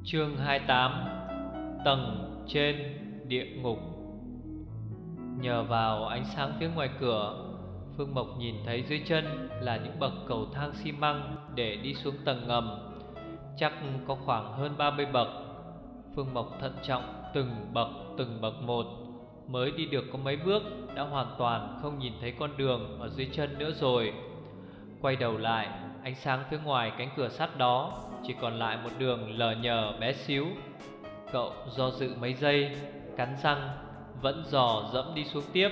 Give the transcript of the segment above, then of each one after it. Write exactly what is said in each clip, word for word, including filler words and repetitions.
Chương hai mươi tám. Tầng trên địa ngục. Nhờ vào ánh sáng phía ngoài cửa, Phương Mộc nhìn thấy dưới chân là những bậc cầu thang xi măng để đi xuống tầng ngầm. Chắc có khoảng hơn ba mươi bậc. Phương Mộc thận trọng từng bậc từng bậc một, mới đi được có mấy bước đã hoàn toàn không nhìn thấy con đường ở dưới chân nữa rồi. Quay đầu lại, ánh sáng phía ngoài cánh cửa sắt đó chỉ còn lại một đường lờ nhờ bé xíu. Cậu do dự mấy giây, cắn răng vẫn dò dẫm đi xuống tiếp.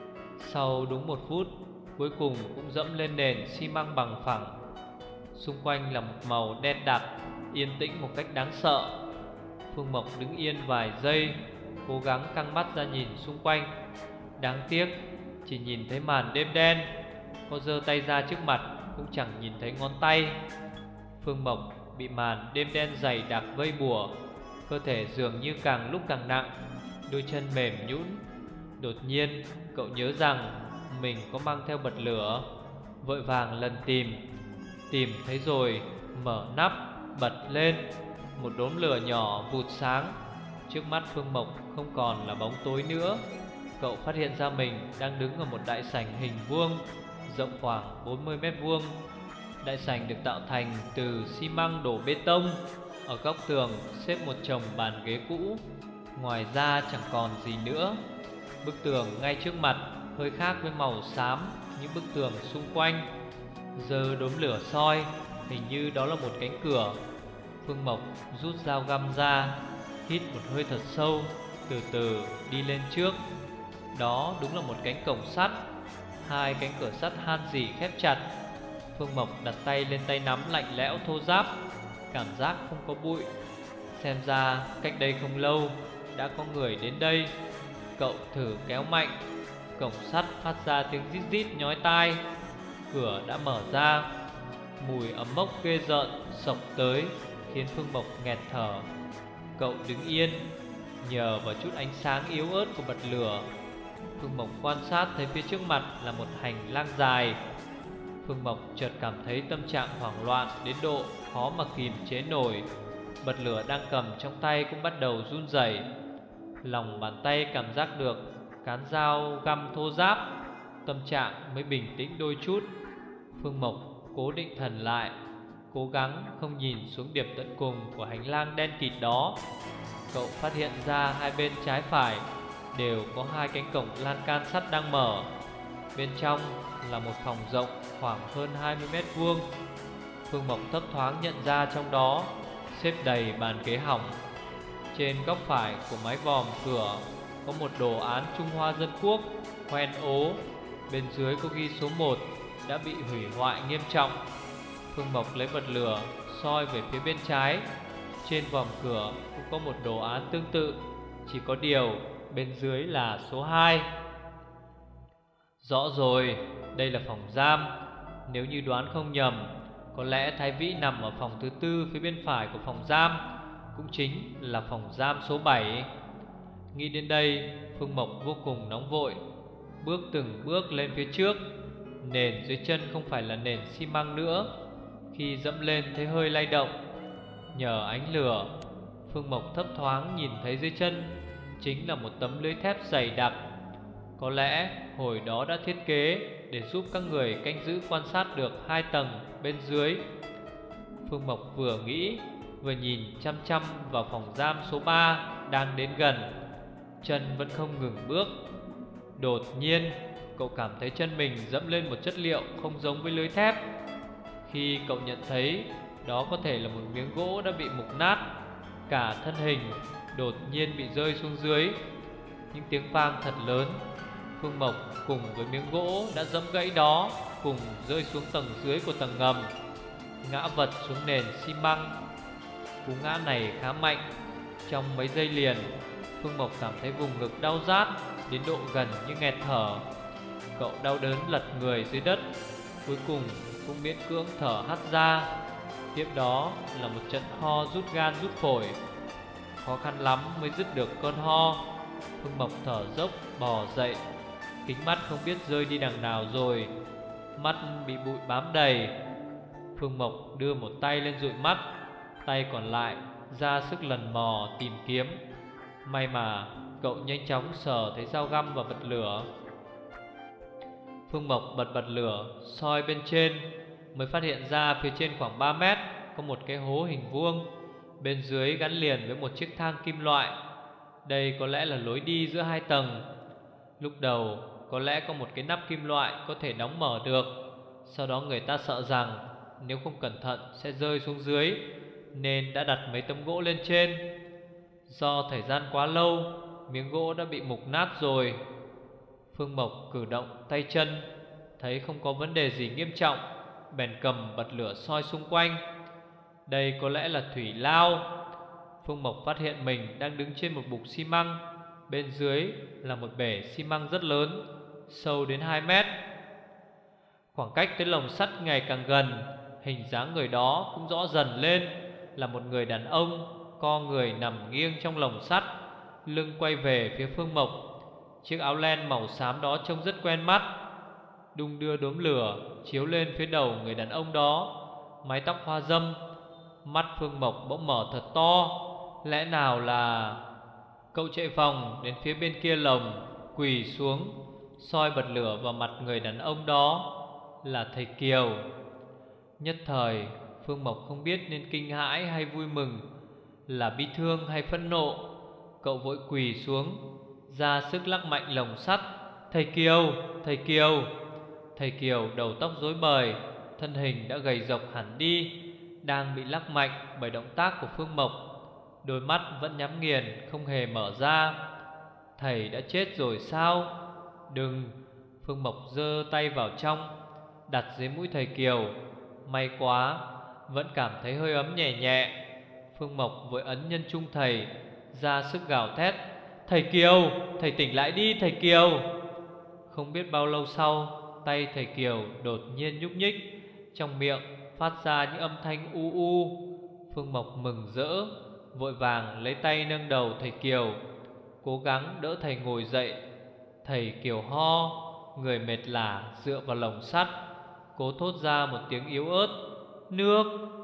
Sau đúng một phút, cuối cùng cũng dẫm lên nền xi măng bằng phẳng. Xung quanh là một màu đen đặc, yên tĩnh một cách đáng sợ. Phương Mộc đứng yên vài giây, cố gắng căng mắt ra nhìn xung quanh. Đáng tiếc, chỉ nhìn thấy màn đêm đen. Có giơ tay ra trước mặt cũng chẳng nhìn thấy ngón tay. Phương Mộc bị màn đêm đen dày đặc vây bùa, cơ thể dường như càng lúc càng nặng, đôi chân mềm nhũn. Đột nhiên cậu nhớ rằng mình có mang theo bật lửa, vội vàng lần tìm. Tìm thấy rồi, mở nắp, bật lên. Một đốm lửa nhỏ vụt sáng. Trước mắt Phương Mộc không còn là bóng tối nữa. Cậu phát hiện ra mình đang đứng ở một đại sảnh hình vuông, rộng khoảng bốn mươi mét vuông. Đại sảnh được tạo thành từ xi măng đổ bê tông. Ở góc tường xếp một chồng bàn ghế cũ. Ngoài ra chẳng còn gì nữa. Bức tường ngay trước mặt hơi khác với màu xám những bức tường xung quanh. Giơ đốm lửa soi, hình như đó là một cánh cửa. Phương Mộc rút dao găm ra, hít một hơi thật sâu, từ từ đi lên trước. Đó đúng là một cánh cổng sắt. Hai cánh cửa sắt han rỉ khép chặt. Phương Mộc đặt tay lên tay nắm lạnh lẽo thô ráp, cảm giác không có bụi. Xem ra cách đây không lâu đã có người đến đây. Cậu thử kéo mạnh, cổng sắt phát ra tiếng rít rít nhói tai. Cửa đã mở ra. Mùi ấm mốc ghê rợn xộc tới, khiến Phương Mộc nghẹt thở. Cậu đứng yên, nhờ vào chút ánh sáng yếu ớt của bật lửa. Phương Mộc quan sát thấy phía trước mặt là một hành lang dài. Phương Mộc chợt cảm thấy tâm trạng hoảng loạn đến độ khó mà kìm chế nổi. Bật lửa đang cầm trong tay cũng bắt đầu run rẩy. Lòng bàn tay cảm giác được cán dao găm thô ráp, tâm trạng mới bình tĩnh đôi chút. Phương Mộc cố định thần lại, cố gắng không nhìn xuống điểm tận cùng của hành lang đen kịt đó. Cậu phát hiện ra hai bên trái phải đều có hai cánh cổng lan can sắt đang mở. Bên trong là một phòng rộng khoảng hơn hai mươi mét vuông. Phương Mộc thấp thoáng nhận ra trong đó xếp đầy bàn ghế hỏng. Trên góc phải của mái vòm cửa có một đồ án Trung Hoa Dân Quốc hoen ố. Bên dưới có ghi số một đã bị hủy hoại nghiêm trọng. Phương Mộc lấy bật lửa soi về phía bên trái. Trên vòm cửa cũng có một đồ án tương tự, chỉ có điều bên dưới là số hai. Rõ rồi, đây là phòng giam. Nếu như đoán không nhầm, có lẽ Thái Vĩ nằm ở phòng thứ tư phía bên phải của phòng giam, cũng chính là phòng giam số bảy. Nghĩ đến đây, Phương Mộc vô cùng nóng vội, bước từng bước lên phía trước. Nền dưới chân không phải là nền xi măng nữa. Khi dẫm lên thấy hơi lay động. Nhờ ánh lửa, Phương Mộc thấp thoáng nhìn thấy dưới chân chính là một tấm lưới thép dày đặc. Có lẽ hồi đó đã thiết kế để giúp các người canh giữ quan sát được hai tầng bên dưới. Phương Mộc vừa nghĩ vừa nhìn chăm chăm vào phòng giam số ba đang đến gần. Chân vẫn không ngừng bước. Đột nhiên cậu cảm thấy chân mình dẫm lên một chất liệu không giống với lưới thép. Khi cậu nhận thấy đó có thể là một miếng gỗ đã bị mục nát, cả thân hình đột nhiên bị rơi xuống dưới. Những tiếng vang thật lớn. Phương Mộc cùng với miếng gỗ đã dẫm gãy đó cùng rơi xuống tầng dưới của tầng ngầm, ngã vật xuống nền xi măng. Cú ngã này khá mạnh. Trong mấy giây liền, Phương Mộc cảm thấy vùng ngực đau rát đến độ gần như nghẹt thở. Cậu đau đớn lật người dưới đất, cuối cùng cũng miễn cưỡng thở hắt ra. Tiếp đó là một trận ho rút gan rút phổi. Khó khăn lắm mới dứt được cơn ho. Phương Mộc thở dốc bò dậy. Kính mắt không biết rơi đi đằng nào rồi. Mắt bị bụi bám đầy. Phương Mộc đưa một tay lên dụi mắt, tay còn lại ra sức lần mò tìm kiếm. May mà cậu nhanh chóng sờ thấy dao găm và bật lửa. Phương Mộc bật bật lửa soi bên trên, mới phát hiện ra phía trên khoảng ba mét có một cái hố hình vuông, bên dưới gắn liền với một chiếc thang kim loại. Đây có lẽ là lối đi giữa hai tầng. Lúc đầu có lẽ có một cái nắp kim loại có thể đóng mở được. Sau đó người ta sợ rằng nếu không cẩn thận sẽ rơi xuống dưới, nên đã đặt mấy tấm gỗ lên trên. Do thời gian quá lâu, miếng gỗ đã bị mục nát rồi. Phương Mộc cử động tay chân, thấy không có vấn đề gì nghiêm trọng, bèn cầm bật lửa soi xung quanh. Đây có lẽ là thủy lao. Phương Mộc phát hiện mình đang đứng trên một bục xi măng, bên dưới là một bể xi măng rất lớn, sâu đến hai mét. Khoảng cách tới lồng sắt ngày càng gần, hình dáng người đó cũng rõ dần lên, là một người đàn ông co người nằm nghiêng trong lồng sắt, lưng quay về phía Phương Mộc. Chiếc áo len màu xám đó trông rất quen mắt. Đung đưa đốm lửa chiếu lên phía đầu người đàn ông đó, mái tóc hoa râm. Mắt Phương Mộc bỗng mở thật to. Lẽ nào là... Cậu chạy vòng đến phía bên kia lồng, quỳ xuống, soi bật lửa vào mặt người đàn ông đó. Là thầy Kiều. Nhất thời Phương Mộc không biết nên kinh hãi hay vui mừng, là bi thương hay phẫn nộ. Cậu vội quỳ xuống, ra sức lắc mạnh lồng sắt. Thầy Kiều, thầy Kiều. Thầy Kiều đầu tóc rối bời, thân hình đã gầy rộc hẳn đi, đang bị lắc mạnh bởi động tác của Phương Mộc. Đôi mắt vẫn nhắm nghiền, không hề mở ra. Thầy đã chết rồi sao? Đừng. Phương Mộc giơ tay vào trong, đặt dưới mũi thầy Kiều. May quá, vẫn cảm thấy hơi ấm nhẹ nhẹ. Phương Mộc vội ấn nhân trung thầy, ra sức gào thét. Thầy Kiều, thầy tỉnh lại đi thầy Kiều. Không biết bao lâu sau, tay thầy Kiều đột nhiên nhúc nhích, trong miệng phát ra những âm thanh u u. Phương Mộc mừng rỡ, vội vàng lấy tay nâng đầu thầy Kiều, cố gắng đỡ thầy ngồi dậy. Thầy Kiều ho, người mệt lả dựa vào lồng sắt, cố thốt ra một tiếng yếu ớt. Nước.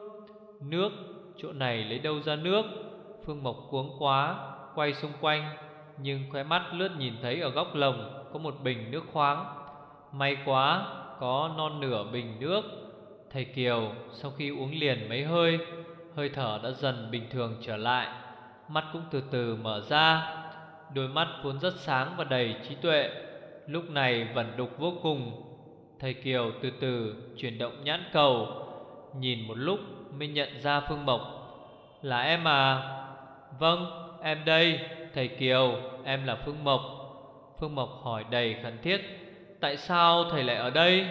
Nước. Chỗ này lấy đâu ra nước? Phương Mộc cuống quá, quay xung quanh, nhưng khóe mắt lướt nhìn thấy ở góc lồng có một bình nước khoáng. May quá, có non nửa bình nước. Thầy Kiều sau khi uống liền mấy hơi, hơi thở đã dần bình thường trở lại, mắt cũng từ từ mở ra. Đôi mắt vốn rất sáng và đầy trí tuệ, lúc này vẩn đục vô cùng. Thầy Kiều từ từ chuyển động nhãn cầu, nhìn một lúc mới nhận ra Phương Mộc. Là em à? Vâng, em đây, thầy Kiều, em là Phương Mộc. Phương Mộc hỏi đầy khẩn thiết. Tại sao thầy lại ở đây?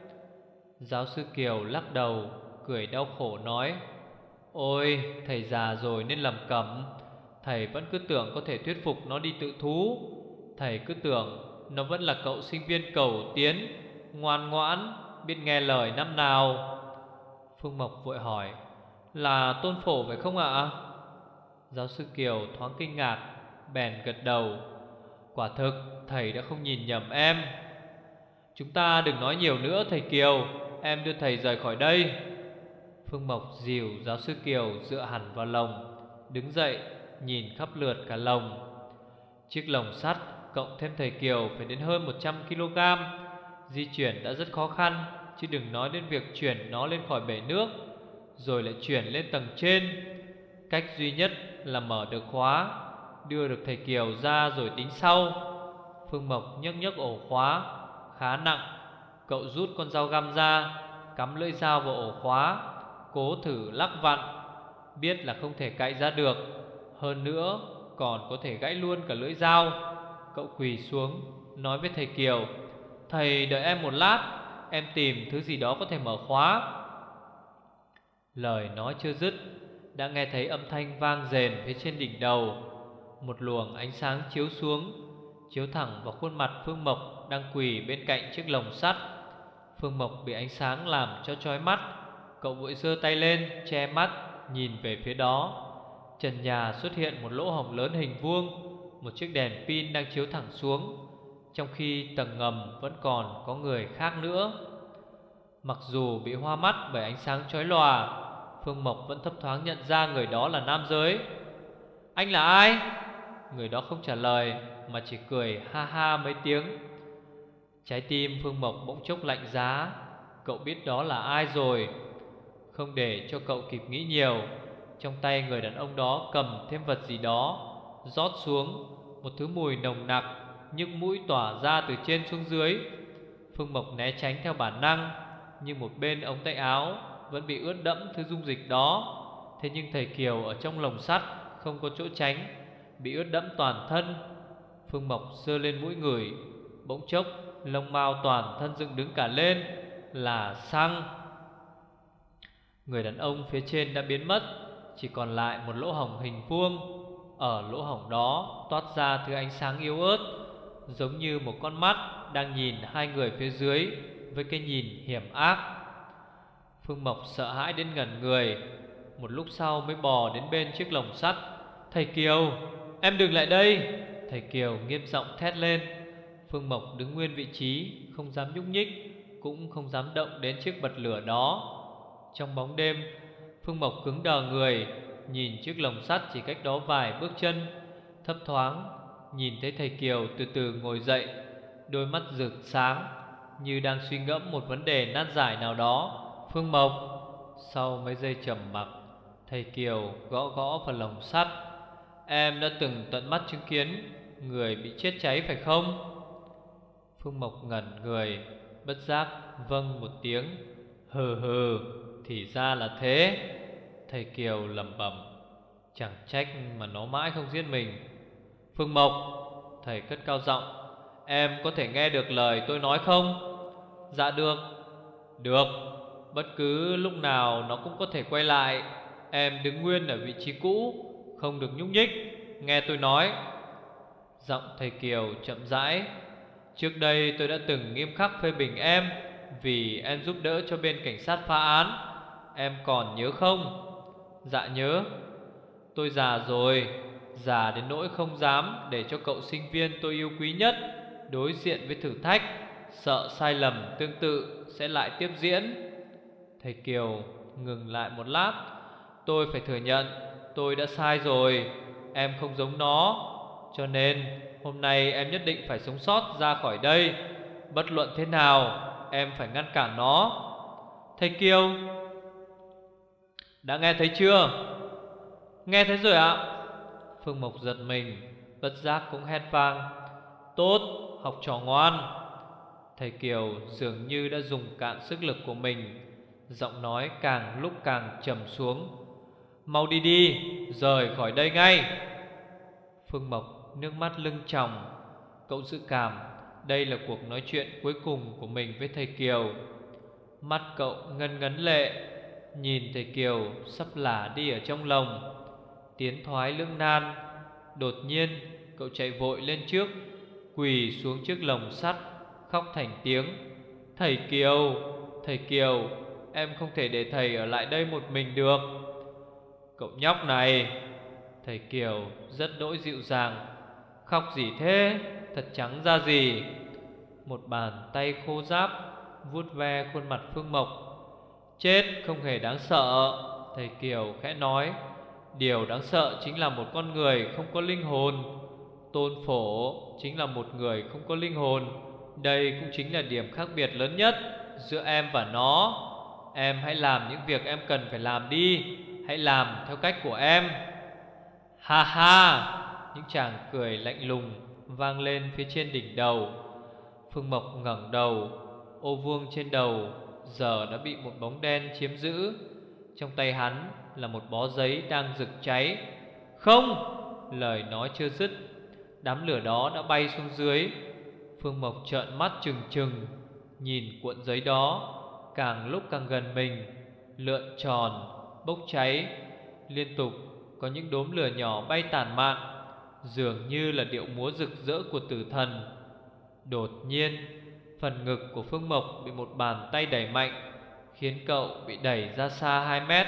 Giáo sư Kiều lắc đầu, cười đau khổ nói. Ôi, thầy già rồi nên lầm cẩm. Thầy vẫn cứ tưởng có thể thuyết phục nó đi tự thú. Thầy cứ tưởng nó vẫn là cậu sinh viên cầu tiến, ngoan ngoãn, biết nghe lời năm nào. Phương Mộc vội hỏi. Là Tôn Phổ phải không ạ? Giáo sư Kiều thoáng kinh ngạc, bèn gật đầu. Quả thực thầy đã không nhìn nhầm em. Chúng ta đừng nói nhiều nữa thầy Kiều, em đưa thầy rời khỏi đây. Phương Mộc dìu giáo sư Kiều dựa hẳn vào lồng, đứng dậy nhìn khắp lượt cả lồng. Chiếc lồng sắt cộng thêm thầy Kiều phải đến hơn một trăm ki lô gam. Di chuyển đã rất khó khăn, chứ đừng nói đến việc chuyển nó lên khỏi bể nước, rồi lại chuyển lên tầng trên. Cách duy nhất là mở được khóa, đưa được thầy Kiều ra rồi tính sau. Phương Mộc nhấc nhấc ổ khóa, khá nặng. Cậu rút con dao găm ra, cắm lưỡi dao vào ổ khóa, cố thử lắc vặn. Biết là không thể cạy ra được, hơn nữa còn có thể gãy luôn cả lưỡi dao. Cậu quỳ xuống, nói với thầy Kiều. Thầy đợi em một lát, em tìm thứ gì đó có thể mở khóa. Lời nói chưa dứt, đã nghe thấy âm thanh vang rền phía trên đỉnh đầu. Một luồng ánh sáng chiếu xuống, chiếu thẳng vào khuôn mặt Phương Mộc đang quỳ bên cạnh chiếc lồng sắt. Phương Mộc bị ánh sáng làm cho chói mắt. Cậu vội giơ tay lên che mắt, nhìn về phía đó. Trần nhà xuất hiện một lỗ hổng lớn hình vuông, một chiếc đèn pin đang chiếu thẳng xuống, trong khi tầng ngầm vẫn còn có người khác nữa. Mặc dù bị hoa mắt bởi ánh sáng chói lòa, Phương Mộc vẫn thấp thoáng nhận ra người đó là nam giới. Anh là ai? Người đó không trả lời mà chỉ cười ha ha mấy tiếng. Trái tim Phương Mộc bỗng chốc lạnh giá. Cậu biết đó là ai rồi. Không để cho cậu kịp nghĩ nhiều, trong tay người đàn ông đó cầm thêm vật gì đó, rót xuống một thứ mùi nồng nặc, nhức mũi tỏa ra từ trên xuống dưới. Phương Mộc né tránh theo bản năng, nhưng một bên ống tay áo vẫn bị ướt đẫm thứ dung dịch đó. Thế nhưng thầy Kiều ở trong lồng sắt không có chỗ tránh, bị ướt đẫm toàn thân. Phương Mộc giơ lên mũi ngửi, bỗng chốc lông mao toàn thân dựng đứng cả lên. Là xăng. Người đàn ông phía trên đã biến mất, chỉ còn lại một lỗ hổng hình vuông. Ở lỗ hổng đó toát ra thứ ánh sáng yếu ớt, giống như một con mắt đang nhìn hai người phía dưới với cái nhìn hiểm ác. Phương Mộc sợ hãi đến ngẩn người, một lúc sau mới bò đến bên chiếc lồng sắt. Thầy Kiều, em đừng lại đây. Thầy Kiều nghiêm giọng thét lên. Phương Mộc đứng nguyên vị trí, không dám nhúc nhích, cũng không dám động đến chiếc bật lửa đó. Trong bóng đêm, Phương Mộc cứng đờ người, nhìn chiếc lồng sắt chỉ cách đó vài bước chân. Thấp thoáng nhìn thấy thầy Kiều từ từ ngồi dậy, đôi mắt rực sáng như đang suy ngẫm một vấn đề nan giải nào đó. Phương Mộc. Sau mấy giây trầm mặc, thầy Kiều gõ gõ vào lồng sắt. Em đã từng tận mắt chứng kiến người bị chết cháy phải không? Phương Mộc ngẩn người, bất giác vâng một tiếng. Hừ hừ, thì ra là thế. Thầy Kiều lẩm bẩm. Chẳng trách mà nó mãi không giết mình. Phương Mộc, thầy cất cao giọng, em có thể nghe được lời tôi nói không? Dạ được. Được. Bất cứ lúc nào nó cũng có thể quay lại. Em đứng nguyên ở vị trí cũ, không được nhúc nhích, nghe tôi nói. Giọng thầy Kiều chậm rãi. Trước đây tôi đã từng nghiêm khắc phê bình em vì em giúp đỡ cho bên cảnh sát phá án. Em còn nhớ không? Dạ nhớ. Tôi già rồi, già đến nỗi không dám để cho cậu sinh viên tôi yêu quý nhất đối diện với thử thách, sợ sai lầm tương tự sẽ lại tiếp diễn. Thầy Kiều ngừng lại một lát. Tôi phải thừa nhận tôi đã sai rồi. Em không giống nó, cho nên hôm nay em nhất định phải sống sót ra khỏi đây. Bất luận thế nào em phải ngăn cản nó. Thầy Kiều, đã nghe thấy chưa? Nghe thấy rồi ạ. Phương Mộc giật mình, bất giác cũng hét vang. Tốt, học trò ngoan. Thầy Kiều dường như đã dùng cạn sức lực của mình, giọng nói càng lúc càng trầm xuống. Mau đi đi, rời khỏi đây ngay. Phương Mộc nước mắt lưng tròng. Cậu dự cảm đây là cuộc nói chuyện cuối cùng của mình với thầy Kiều. Mắt cậu ngân ngấn lệ, nhìn thầy Kiều sắp lả đi ở trong lồng, tiến thoái lưỡng nan. Đột nhiên cậu chạy vội lên trước, quỳ xuống trước lồng sắt, khóc thành tiếng. Thầy Kiều, thầy Kiều, em không thể để thầy ở lại đây một mình được. Cậu nhóc này. Thầy Kiều rất đỗi dịu dàng. Khóc gì thế, thật trắng ra gì. Một bàn tay khô ráp vuốt ve khuôn mặt Phương Mộc. Chết không hề đáng sợ, thầy Kiều khẽ nói. Điều đáng sợ chính là một con người không có linh hồn. Tôn Phổ chính là một người không có linh hồn. Đây cũng chính là điểm khác biệt lớn nhất giữa em và nó. Em hãy làm những việc em cần phải làm đi. Hãy làm theo cách của em. Ha ha. Những tràng cười lạnh lùng vang lên phía trên đỉnh đầu. Phương Mộc ngẩng đầu. Ô vuông trên đầu giờ đã bị một bóng đen chiếm giữ. Trong tay hắn là một bó giấy đang rực cháy. Không. Lời nói chưa dứt, đám lửa đó đã bay xuống dưới. Phương Mộc trợn mắt trừng trừng, nhìn cuộn giấy đó càng lúc càng gần mình, lượn tròn, bốc cháy. Liên tục có những đốm lửa nhỏ bay tản mạn, dường như là điệu múa rực rỡ của tử thần. Đột nhiên, phần ngực của Phương Mộc bị một bàn tay đẩy mạnh, khiến cậu bị đẩy ra xa hai mét.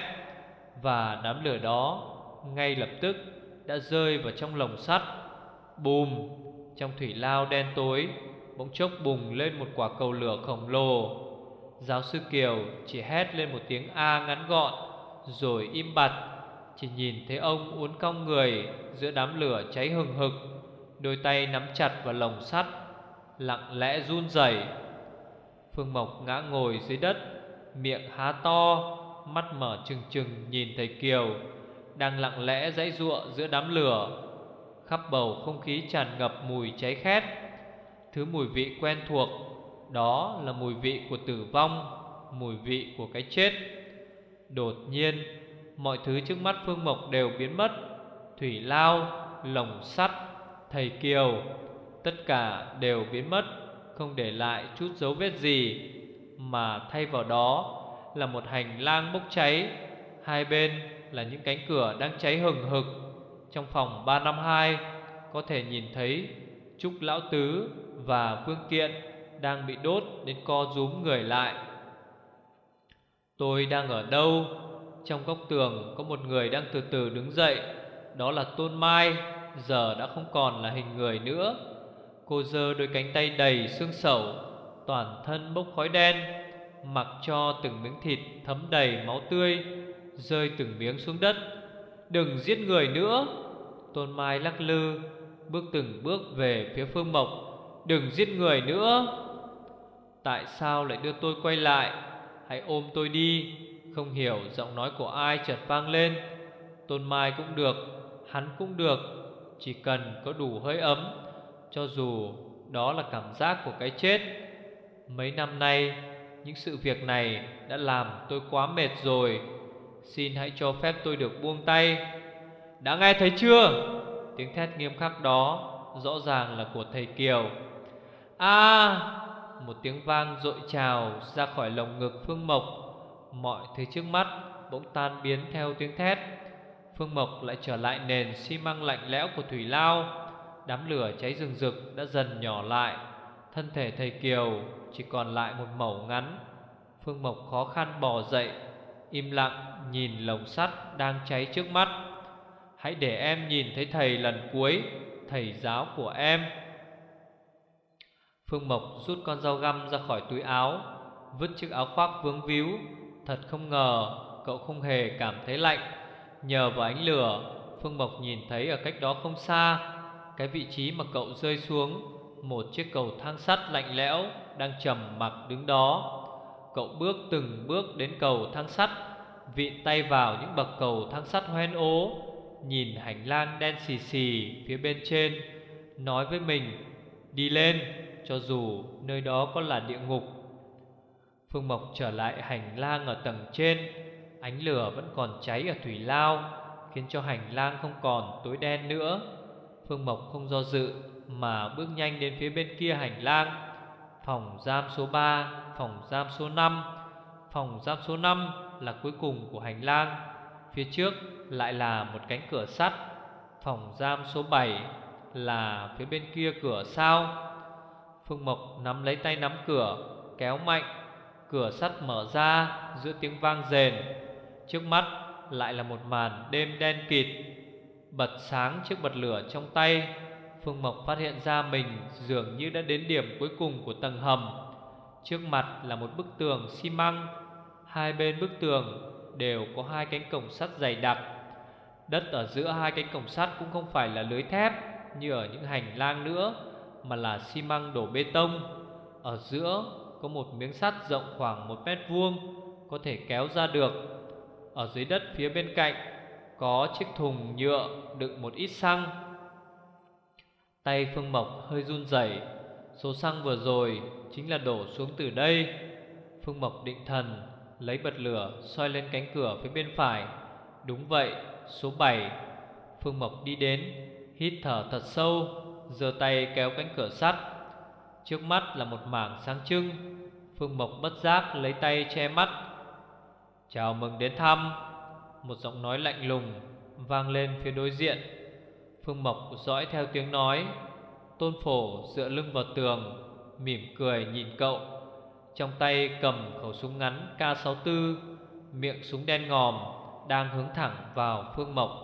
Và đám lửa đó ngay lập tức đã rơi vào trong lồng sắt. Bùm. Trong thủy lao đen tối bỗng chốc bùng lên một quả cầu lửa khổng lồ. Giáo sư Kiều chỉ hét lên một tiếng a ngắn gọn, rồi im bặt. Chỉ nhìn thấy ông uốn cong người giữa đám lửa cháy hừng hực, đôi tay nắm chặt vào lồng sắt, lặng lẽ run rẩy. Phương Mộc ngã ngồi dưới đất, miệng há to, mắt mở trừng trừng nhìn thầy Kiều đang lặng lẽ giãy giụa giữa đám lửa. Khắp bầu không khí tràn ngập mùi cháy khét, thứ mùi vị quen thuộc. Đó là mùi vị của tử vong, mùi vị của cái chết. Đột nhiên, mọi thứ trước mắt Phương Mộc đều biến mất. Thủy lao, lồng sắt, thầy Kiều, tất cả đều biến mất, không để lại chút dấu vết gì. Mà thay vào đó là một hành lang bốc cháy. Hai bên là những cánh cửa đang cháy hừng hực. Trong phòng ba năm hai có thể nhìn thấy Trúc Lão Tứ và Vương Kiện đang bị đốt đến co rúm người lại. Tôi đang ở đâu? Trong góc tường có một người đang từ từ đứng dậy. Đó là Tôn Mai, giờ đã không còn là hình người nữa. Cô giơ đôi cánh tay đầy xương sẩu, toàn thân bốc khói đen, mặc cho từng miếng thịt thấm đầy máu tươi rơi từng miếng xuống đất. Đừng giết người nữa. Tôn Mai lắc lư, bước từng bước về phía Phương Mộc. Đừng giết người nữa. Tại sao lại đưa tôi quay lại? Hãy ôm tôi đi. Không hiểu giọng nói của ai chợt vang lên. Tôn Mai cũng được, hắn cũng được, chỉ cần có đủ hơi ấm, cho dù đó là cảm giác của cái chết. Mấy năm nay, những sự việc này đã làm tôi quá mệt rồi. Xin hãy cho phép tôi được buông tay. Đã nghe thấy chưa? Tiếng thét nghiêm khắc đó rõ ràng là của thầy Kiều. A! À, một tiếng vang dội trào ra khỏi lồng ngực Phương Mộc. Mọi thứ trước mắt bỗng tan biến theo tiếng thét. Phương Mộc lại trở lại nền xi măng lạnh lẽo của thủy lao. Đám lửa cháy rừng rực đã dần nhỏ lại. Thân thể thầy Kiều chỉ còn lại một mẩu ngắn. Phương Mộc khó khăn bò dậy, im lặng nhìn lồng sắt đang cháy trước mắt. Hãy để em nhìn thấy thầy lần cuối, thầy giáo của em. Phương Mộc rút con dao găm ra khỏi túi áo, vứt chiếc áo khoác vướng víu. Thật không ngờ cậu không hề cảm thấy lạnh. Nhờ vào ánh lửa, Phương Mộc nhìn thấy ở cách đó không xa, cái vị trí mà cậu rơi xuống, một chiếc cầu thang sắt lạnh lẽo đang trầm mặc đứng đó. Cậu bước từng bước đến cầu thang sắt, vịn tay vào những bậc cầu thang sắt hoen ố, nhìn hành lang đen xì xì phía bên trên, nói với mình đi lên, cho dù nơi đó có là địa ngục. Phương Mộc trở lại hành lang ở tầng trên. Ánh lửa vẫn còn cháy ở thủy lao, khiến cho hành lang không còn tối đen nữa. Phương Mộc không do dự mà bước nhanh đến phía bên kia hành lang. Phòng giam số ba, phòng giam số năm. Phòng giam số năm là cuối cùng của hành lang. Phía trước lại là một cánh cửa sắt. Phòng giam số bảy là phía bên kia cửa sao. Phương Mộc nắm lấy tay nắm cửa, kéo mạnh. Cửa sắt mở ra giữa tiếng vang rền. Trước mắt lại là một màn đêm đen kịt. Bật sáng chiếc bật lửa trong tay, Phương Mộc phát hiện ra mình dường như đã đến điểm cuối cùng của tầng hầm. Trước mặt là một bức tường xi măng. Hai bên bức tường đều có hai cánh cổng sắt dày đặc. Đất ở giữa hai cánh cổng sắt cũng không phải là lưới thép như ở những hành lang nữa, mà là xi măng đổ bê tông. Ở giữa có một miếng sắt rộng khoảng một mét vuông, có thể kéo ra được. Ở dưới đất phía bên cạnh có chiếc thùng nhựa đựng một ít xăng. Tay Phương Mộc hơi run rẩy. Số xăng vừa rồi chính là đổ xuống từ đây. Phương Mộc định thần, lấy bật lửa soi lên cánh cửa phía bên phải. Đúng vậy, số bảy. Phương Mộc đi đến, hít thở thật sâu, giơ tay kéo cánh cửa sắt. Trước mắt là một mảng sáng trưng. Phương Mộc bất giác lấy tay che mắt. Chào mừng đến thăm. Một giọng nói lạnh lùng vang lên phía đối diện. Phương Mộc dõi theo tiếng nói. Tôn Phổ dựa lưng vào tường, mỉm cười nhìn cậu. Trong tay cầm khẩu súng ngắn K sáu tư, miệng súng đen ngòm, đang hướng thẳng vào Phương Mộc.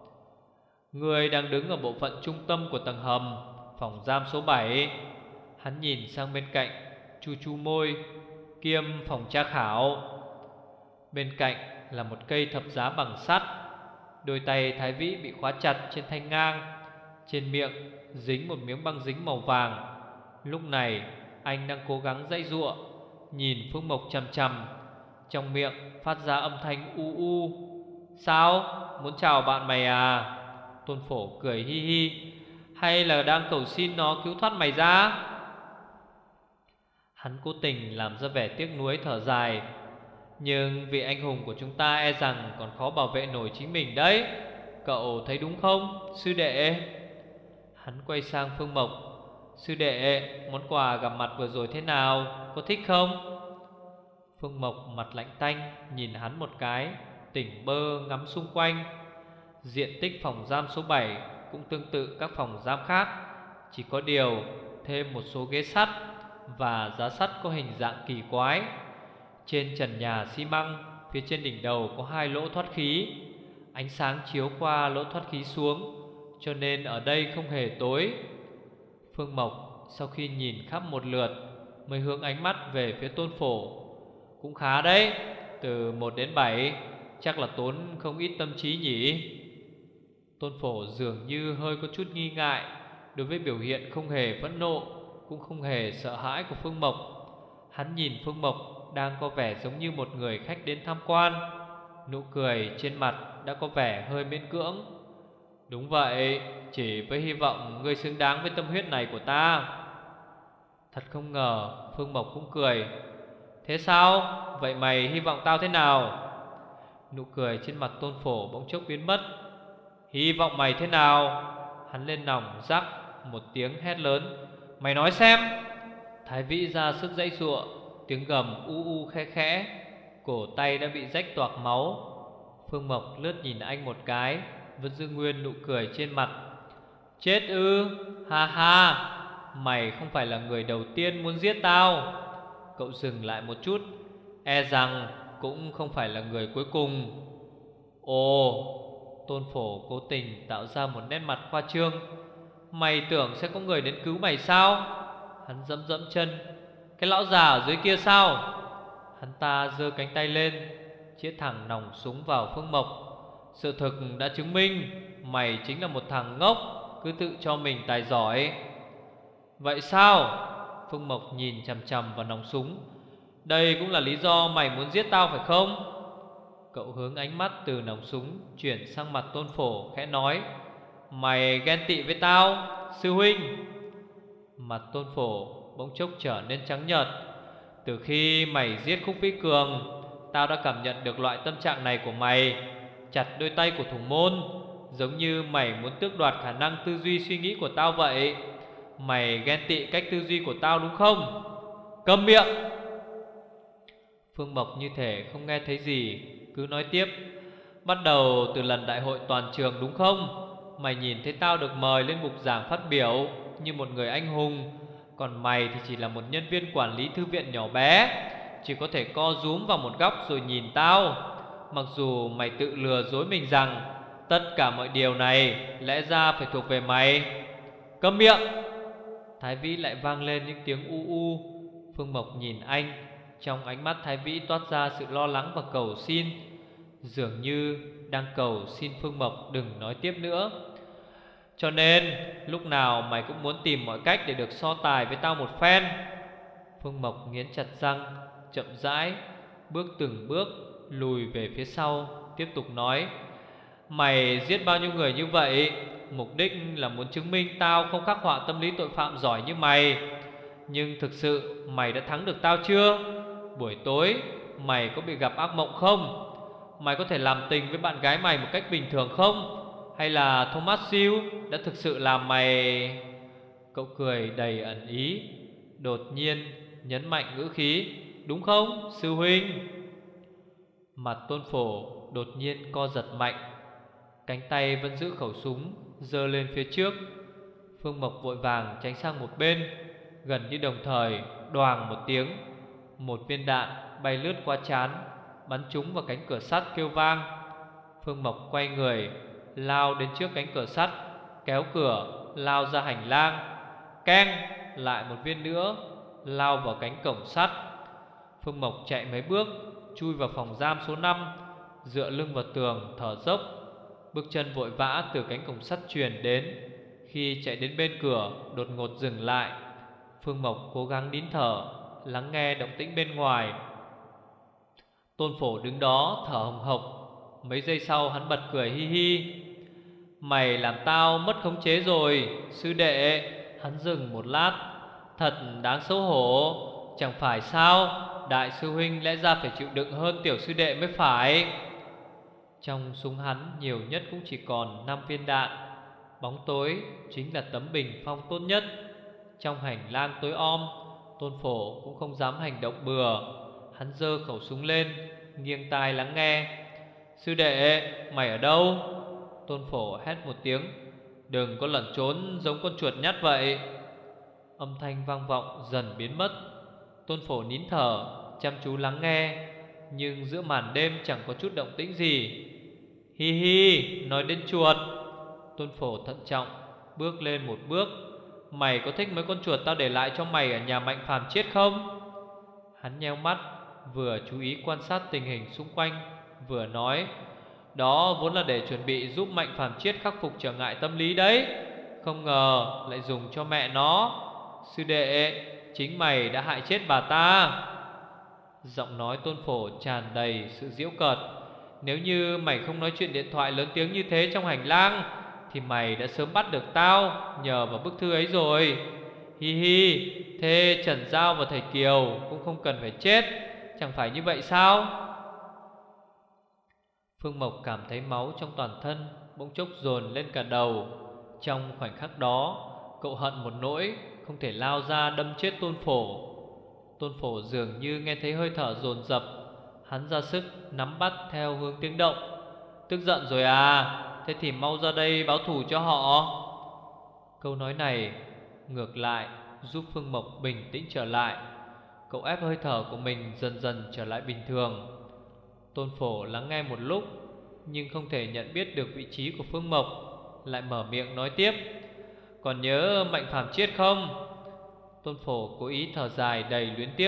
Người đang đứng ở bộ phận trung tâm của tầng hầm, phòng giam số bảy. Hắn nhìn sang bên cạnh, chu chu môi. Kiêm phòng tra khảo. Bên cạnh là một cây thập giá bằng sắt. Đôi tay Thái Vĩ bị khóa chặt trên thanh ngang, trên miệng dính một miếng băng dính màu vàng. Lúc này anh đang cố gắng giãy giụa, nhìn Phương Mộc chằm chằm, trong miệng phát ra âm thanh u u. Sao? Muốn chào bạn mày à? Tôn Phổ cười hi hi. Hay là đang cầu xin nó cứu thoát mày ra? Hắn cố tình làm ra vẻ tiếc nuối thở dài. Nhưng vị anh hùng của chúng ta e rằng còn khó bảo vệ nổi chính mình đấy. Cậu thấy đúng không, sư đệ? Hắn quay sang Phương Mộc. Sư đệ, món quà gặp mặt vừa rồi thế nào? Có thích không? Phương Mộc mặt lạnh tanh nhìn hắn một cái, tỉnh bơ ngắm xung quanh. Diện tích phòng giam số bảy cũng tương tự các phòng giam khác, chỉ có điều thêm một số ghế sắt và giá sắt có hình dạng kỳ quái. Trên trần nhà xi măng, phía trên đỉnh đầu có hai lỗ thoát khí. Ánh sáng chiếu qua lỗ thoát khí xuống, cho nên ở đây không hề tối. Phương Mộc sau khi nhìn khắp một lượt mới hướng ánh mắt về phía Tôn Phổ. Cũng khá đấy, từ một đến bảy chắc là tốn không ít tâm trí nhỉ? Tôn Phổ dường như hơi có chút nghi ngại đối với biểu hiện không hề phẫn nộ, cũng không hề sợ hãi của Phương Mộc. Hắn nhìn Phương Mộc đang có vẻ giống như một người khách đến tham quan. Nụ cười trên mặt đã có vẻ hơi miễn cưỡng. Đúng vậy, chỉ với hy vọng ngươi xứng đáng với tâm huyết này của ta. Thật không ngờ Phương Mộc cũng cười. Thế sao? Vậy mày hy vọng tao thế nào? Nụ cười trên mặt Tôn Phổ bỗng chốc biến mất. Hy vọng mày thế nào? Hắn lên nòng rắc một tiếng hét lớn. Mày nói xem. Thái Vĩ ra sức giãy giụa, tiếng gầm u u khẽ khẽ, cổ tay đã bị rách toạc máu. Phương Mộc lướt nhìn anh một cái, vẫn giữ nguyên nụ cười trên mặt. Chết ư? Ha ha, mày không phải là người đầu tiên muốn giết tao. Cậu dừng lại một chút, e rằng cũng không phải là người cuối cùng. Ồ, Tôn Phổ cố tình tạo ra một nét mặt khoa trương. Mày tưởng sẽ có người đến cứu mày sao? Hắn dẫm dẫm chân. Cái lão già ở dưới kia sao? Hắn ta giơ cánh tay lên, chĩa thẳng nòng súng vào Phương Mộc. Sự thực đã chứng minh mày chính là một thằng ngốc, cứ tự cho mình tài giỏi. Vậy sao? Phương Mộc nhìn chằm chằm vào nòng súng. Đây cũng là lý do mày muốn giết tao phải không? Cậu hướng ánh mắt từ nòng súng chuyển sang mặt Tôn Phổ, khẽ nói. Mày ghen tị với tao, sư huynh? Mặt Tôn Phổ bỗng chốc trở nên trắng nhợt. Từ khi mày giết Khúc Vĩ Cường, tao đã cảm nhận được loại tâm trạng này của mày. Chặt đôi tay của thủ môn, giống như mày muốn tước đoạt khả năng tư duy suy nghĩ của tao vậy. Mày ghen tị cách tư duy của tao đúng không? Câm miệng! Phương Mộc như thể không nghe thấy gì, cứ nói tiếp. Bắt đầu từ lần đại hội toàn trường đúng không? Mày nhìn thấy tao được mời lên bục giảng phát biểu như một người anh hùng, còn mày thì chỉ là một nhân viên quản lý thư viện nhỏ bé, chỉ có thể co rúm vào một góc rồi nhìn tao. Mặc dù mày tự lừa dối mình rằng tất cả mọi điều này lẽ ra phải thuộc về mày. Câm miệng! Thái Vĩ lại vang lên những tiếng u u. Phương Mộc nhìn anh, trong ánh mắt Thái Vĩ toát ra sự lo lắng và cầu xin, dường như đang cầu xin Phương Mộc đừng nói tiếp nữa. Cho nên lúc nào mày cũng muốn tìm mọi cách để được so tài với tao một phen. Phương Mộc nghiến chặt răng, chậm rãi bước từng bước lùi về phía sau, tiếp tục nói. Mày giết bao nhiêu người như vậy, mục đích là muốn chứng minh tao không khắc họa tâm lý tội phạm giỏi như mày. Nhưng thực sự mày đã thắng được tao chưa? Buổi tối mày có bị gặp ác mộng không? Mày có thể làm tình với bạn gái mày một cách bình thường không? Hay là Thomas Siêu đã thực sự làm mày... Cậu cười đầy ẩn ý, đột nhiên nhấn mạnh ngữ khí. Đúng không, sư huynh? Mặt Tôn Phổ đột nhiên co giật mạnh, cánh tay vẫn giữ khẩu súng giơ lên phía trước. Phương Mộc vội vàng tránh sang một bên. Gần như đồng thời, đoàng một tiếng, một viên đạn bay lướt qua trán, bắn trúng vào cánh cửa sắt kêu vang. Phương Mộc quay người, lao đến trước cánh cửa sắt, kéo cửa lao ra hành lang. Keng! Lại một viên nữa lao vào cánh cổng sắt. Phương Mộc chạy mấy bước, chui vào phòng giam số năm, dựa lưng vào tường thở dốc. Bước chân vội vã từ cánh cổng sắt truyền đến. Khi chạy đến bên cửa, đột ngột dừng lại. Phương Mộc cố gắng nín thở, lắng nghe động tĩnh bên ngoài. Tôn Phổ đứng đó thở hồng hộc. Mấy giây sau hắn bật cười hi hi. Mày làm tao mất khống chế rồi, sư đệ. Hắn dừng một lát. Thật đáng xấu hổ. Chẳng phải sao, đại sư huynh lẽ ra phải chịu đựng hơn tiểu sư đệ mới phải. Trong súng hắn nhiều nhất cũng chỉ còn năm viên đạn. Bóng tối chính là tấm bình phong tốt nhất. Trong hành lang tối om, Tôn Phổ cũng không dám hành động bừa. Hắn giơ khẩu súng lên, nghiêng tai lắng nghe. Sư đệ, mày ở đâu? Tôn Phổ hét một tiếng. Đừng có lẩn trốn giống con chuột nhắt vậy. Âm thanh vang vọng dần biến mất. Tôn Phổ nín thở, chăm chú lắng nghe. Nhưng giữa màn đêm chẳng có chút động tĩnh gì. Hi hi, nói đến chuột. Tôn Phổ thận trọng bước lên một bước. Mày có thích mấy con chuột tao để lại cho mày ở nhà Mạnh Phàm Chiết không? Hắn nheo mắt, vừa chú ý quan sát tình hình xung quanh, vừa nói. Đó vốn là để chuẩn bị giúp Mạnh Phàm Chiết khắc phục trở ngại tâm lý đấy. Không ngờ lại dùng cho mẹ nó. Sư đệ, chính mày đã hại chết bà ta. Giọng nói Tôn Phổ tràn đầy sự giễu cợt. Nếu như mày không nói chuyện điện thoại lớn tiếng như thế trong hành lang thì mày đã sớm bắt được tao nhờ vào bức thư ấy rồi. Hi hi, thế Trần Giao và thầy Kiều cũng không cần phải chết, chẳng phải như vậy sao? Phương Mộc cảm thấy máu trong toàn thân bỗng chốc dồn lên cả đầu. Trong khoảnh khắc đó, cậu hận một nỗi không thể lao ra đâm chết Tôn Phổ. Tôn Phổ dường như nghe thấy hơi thở dồn dập. Hắn ra sức nắm bắt theo hướng tiếng động. Tức giận rồi à? Thế thì mau ra đây báo thù cho họ. Câu nói này ngược lại giúp Phương Mộc bình tĩnh trở lại. Cậu ép hơi thở của mình dần dần trở lại bình thường. Tôn Phổ lắng nghe một lúc nhưng không thể nhận biết được vị trí của Phương Mộc, lại mở miệng nói tiếp. Còn nhớ Mạnh Phàm Chiết không? Tôn Phổ cố ý thở dài đầy luyến tiếc.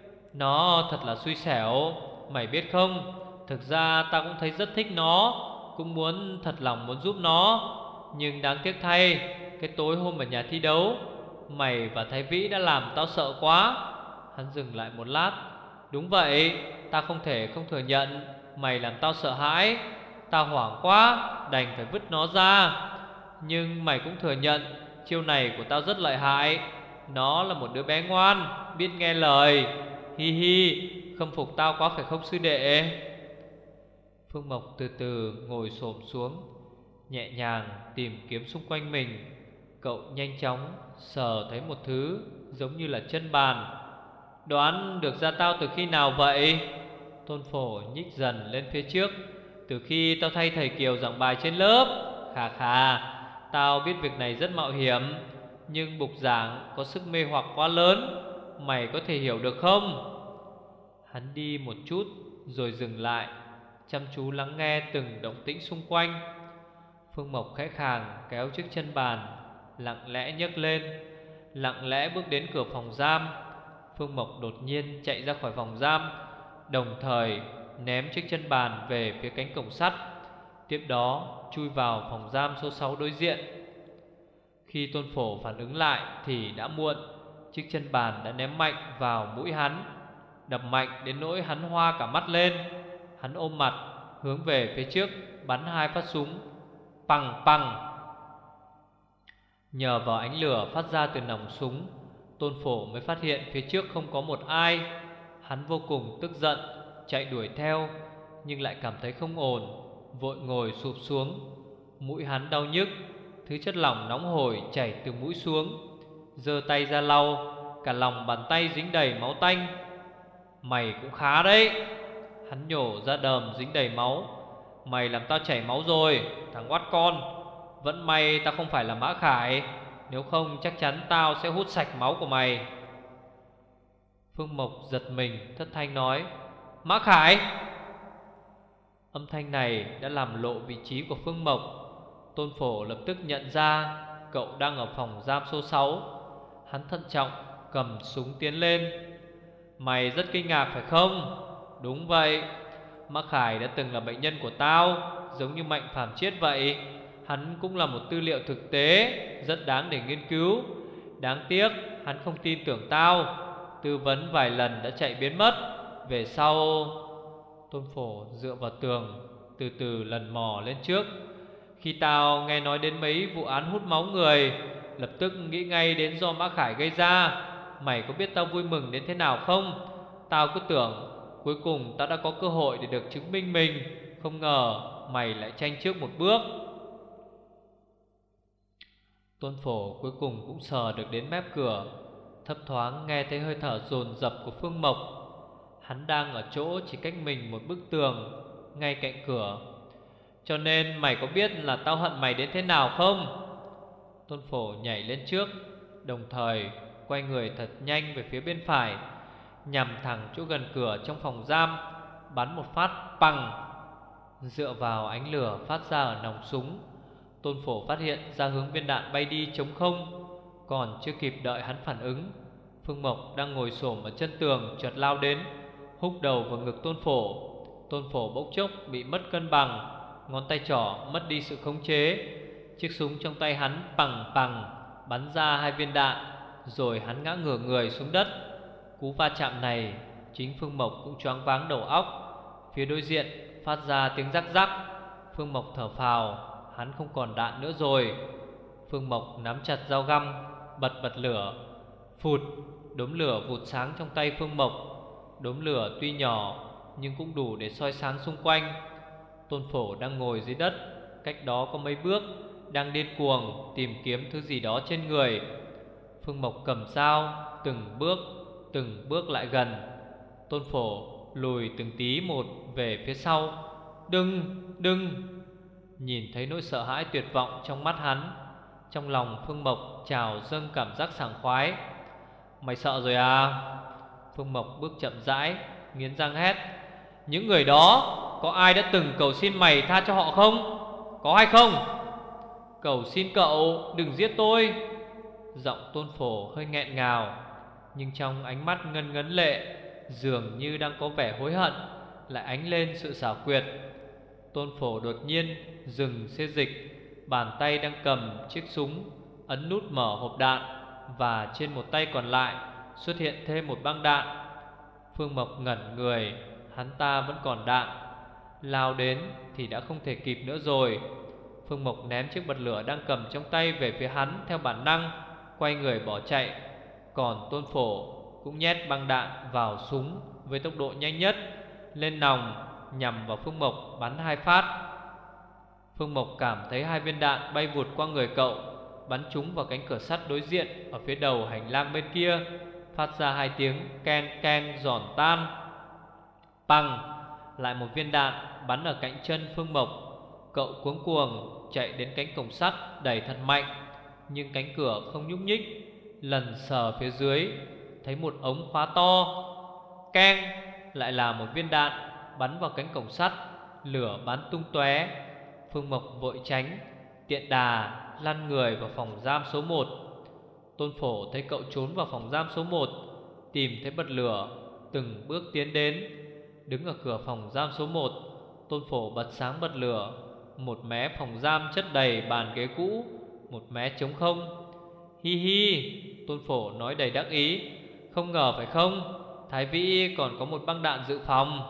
Nó thật là xui xẻo, mày biết không? Thực ra ta cũng thấy rất thích nó, cũng muốn thật lòng muốn giúp nó. Nhưng đáng tiếc thay, cái tối hôm ở nhà thi đấu, mày và Thái Vĩ đã làm tao sợ quá. Hắn dừng lại một lát. Đúng vậy, ta không thể không thừa nhận mày làm tao sợ hãi. Tao hoảng quá, đành phải vứt nó ra. Nhưng mày cũng thừa nhận chiêu này của tao rất lợi hại. Nó là một đứa bé ngoan, biết nghe lời. Hi hi, khâm phục tao quá phải không sư đệ? Phương Mộc từ từ ngồi xổm xuống, nhẹ nhàng tìm kiếm xung quanh mình. Cậu nhanh chóng sờ thấy một thứ giống như là chân bàn. Đoán được ra tao từ khi nào vậy? Tôn Phổ nhích dần lên phía trước. Từ khi tao thay thầy Kiều giảng bài trên lớp. Khà khà, tao biết việc này rất mạo hiểm, nhưng bục giảng có sức mê hoặc quá lớn. Mày có thể hiểu được không? Hắn đi một chút rồi dừng lại, chăm chú lắng nghe từng động tĩnh xung quanh. Phương Mộc khẽ khàng kéo chiếc chân bàn, lặng lẽ nhấc lên, lặng lẽ bước đến cửa phòng giam. Phương Mộc đột nhiên chạy ra khỏi phòng giam, đồng thời ném chiếc chân bàn về phía cánh cổng sắt, tiếp đó chui vào phòng giam số sáu đối diện. Khi Tôn Phổ phản ứng lại thì đã muộn. Chiếc chân bàn đã ném mạnh vào mũi hắn, đập mạnh đến nỗi hắn hoa cả mắt lên. Hắn ôm mặt hướng về phía trước, bắn hai phát súng. Pằng pằng. Nhờ vào ánh lửa phát ra từ nòng súng, Tôn Phổ mới phát hiện phía trước không có một ai. Hắn vô cùng tức giận, chạy đuổi theo, nhưng lại cảm thấy không ổn, vội ngồi sụp xuống. Mũi hắn đau nhức, thứ chất lỏng nóng hổi chảy từ mũi xuống. Giơ tay ra lau, cả lòng bàn tay dính đầy máu tanh. Mày cũng khá đấy. Hắn nhổ ra đờm dính đầy máu. Mày làm tao chảy máu rồi, thằng oát con. Vẫn may tao không phải là Mã Khải, nếu không chắc chắn tao sẽ hút sạch máu của mày. Phương Mộc giật mình thất thanh nói. Mã Khải? Âm thanh này đã làm lộ vị trí của Phương Mộc. Tôn Phổ lập tức nhận ra cậu đang ở phòng giam số sáu. Hắn thận trọng cầm súng tiến lên. Mày rất kinh ngạc phải không? Đúng vậy. Mã Khải đã từng là bệnh nhân của tao, giống như Mạnh Phàm Chiết vậy. Hắn cũng là một tư liệu thực tế rất đáng để nghiên cứu. Đáng tiếc hắn không tin tưởng tao, tư vấn vài lần đã chạy biến mất. Về sau, Tôn Phổ dựa vào tường, từ từ lần mò lên trước. Khi tao nghe nói đến mấy vụ án hút máu người, lập tức nghĩ ngay đến do Mã Khải gây ra. Mày có biết tao vui mừng đến thế nào không? Tao cứ tưởng cuối cùng tao đã có cơ hội để được chứng minh mình, không ngờ mày lại tranh trước một bước. Tôn Phổ cuối cùng cũng sờ được đến mép cửa, thấp thoáng nghe thấy hơi thở dồn dập của Phương Mộc. Hắn đang ở chỗ chỉ cách mình một bức tường, ngay cạnh cửa. Cho nên mày có biết là tao hận mày đến thế nào không? Tôn Phổ nhảy lên trước, đồng thời quay người thật nhanh về phía bên phải, nhằm thẳng chỗ gần cửa trong phòng giam, bắn một phát bằng. Dựa vào ánh lửa phát ra ở nòng súng, Tôn Phổ phát hiện ra hướng viên đạn bay đi trống không. Còn chưa kịp đợi hắn phản ứng, Phương Mộc đang ngồi xổm ở chân tường chợt lao đến, húc đầu vào ngực Tôn Phổ. Tôn Phổ bỗng chốc bị mất cân bằng, ngón tay trỏ mất đi sự khống chế. Chiếc súng trong tay hắn bằng bằng bắn ra hai viên đạn, rồi hắn ngã ngửa người xuống đất. Cú va chạm này, chính Phương Mộc cũng choáng váng đầu óc. Phía đối diện phát ra tiếng rắc rắc. Phương Mộc thở phào, hắn không còn đạn nữa rồi. Phương Mộc nắm chặt dao găm, bật bật lửa. Phụt, đốm lửa vụt sáng trong tay Phương Mộc. Đốm lửa tuy nhỏ nhưng cũng đủ để soi sáng xung quanh. Tôn Phổ đang ngồi dưới đất, cách đó có mấy bước, đang điên cuồng tìm kiếm thứ gì đó trên người. Phương Mộc cầm dao, từng bước, từng bước lại gần. Tôn Phổ lùi từng tí một về phía sau. Đừng, đừng! Nhìn thấy nỗi sợ hãi tuyệt vọng trong mắt hắn, trong lòng Phương Mộc trào dâng cảm giác sảng khoái. Mày sợ rồi à? Phương Mộc bước chậm rãi, nghiến răng hét. Những người đó, có ai đã từng cầu xin mày tha cho họ không? Có hay không? Cầu xin cậu đừng giết tôi. Giọng Tôn Phổ hơi nghẹn ngào, nhưng trong ánh mắt ngân ngấn lệ, dường như đang có vẻ hối hận, lại ánh lên sự xảo quyệt. Tôn Phổ đột nhiên dừng xê dịch, bàn tay đang cầm chiếc súng ấn nút mở hộp đạn, và trên một tay còn lại xuất hiện thêm một băng đạn. Phương Mộc ngẩn người, hắn ta vẫn còn đạn. Lao đến thì đã không thể kịp nữa rồi. Phương Mộc ném chiếc bật lửa đang cầm trong tay về phía hắn theo bản năng, quay người bỏ chạy. Còn Tôn Phổ cũng nhét băng đạn vào súng với tốc độ nhanh nhất, lên nòng nhằm vào Phương Mộc bắn hai phát. Phương Mộc cảm thấy hai viên đạn bay vụt qua người cậu, bắn trúng vào cánh cửa sắt đối diện ở phía đầu hành lang bên kia, phát ra hai tiếng keng keng giòn tan. Bằng, lại một viên đạn bắn ở cạnh chân Phương Mộc. Cậu cuống cuồng chạy đến cánh cổng sắt, đẩy thật mạnh, nhưng cánh cửa không nhúc nhích. Lần sờ phía dưới, thấy một ống khóa to. Keng, lại là một viên đạn bắn vào cánh cổng sắt, lửa bắn tung tóe. Phương Mộc vội tránh, tiện đà lăn người vào phòng giam số một. Tôn Phổ thấy cậu trốn vào phòng giam số một, tìm thấy bật lửa, từng bước tiến đến. Đứng ở cửa phòng giam số một, Tôn Phổ bật sáng bật lửa. Một mé phòng giam chất đầy bàn ghế cũ, một mé trống không. Hi hi, Tôn Phổ nói đầy đắc ý. Không ngờ phải không, Thái Vĩ còn có một băng đạn dự phòng.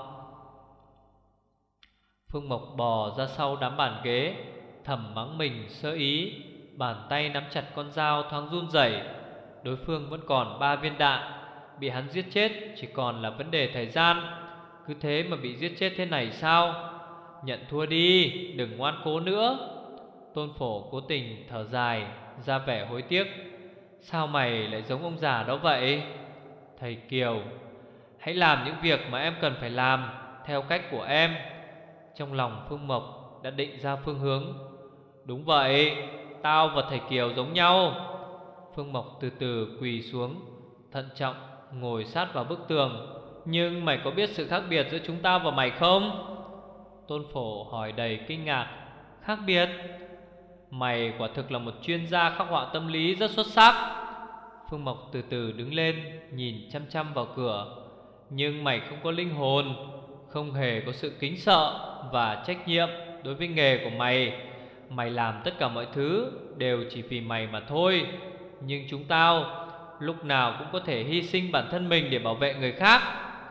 Phương Mộc bò ra sau đám bàn ghế, thầm mắng mình sơ ý. Bàn tay nắm chặt con dao thoáng run rẩy. Đối phương vẫn còn ba viên đạn, bị hắn giết chết chỉ còn là vấn đề thời gian. Cứ thế mà bị giết chết thế này sao? Nhận thua đi, đừng ngoan cố nữa. Tôn Phổ cố tình thở dài, ra vẻ hối tiếc. Sao mày lại giống ông già đó vậy? Thầy Kiều, hãy làm những việc mà em cần phải làm theo cách của em. Trong lòng Phương Mộc đã định ra phương hướng. Đúng vậy, tao và thầy Kiều giống nhau. Phương Mộc từ từ quỳ xuống, thận trọng ngồi sát vào bức tường. Nhưng mày có biết sự khác biệt giữa chúng ta và mày không? Tôn Phổ hỏi đầy kinh ngạc. Khác biệt? Mày quả thực là một chuyên gia khắc họa tâm lý rất xuất sắc. Phương Mộc từ từ đứng lên, nhìn chăm chăm vào cửa. Nhưng mày không có linh hồn, không hề có sự kính sợ và trách nhiệm đối với nghề của mày. Mày làm tất cả mọi thứ đều chỉ vì mày mà thôi. Nhưng chúng tao lúc nào cũng có thể hy sinh bản thân mình để bảo vệ người khác.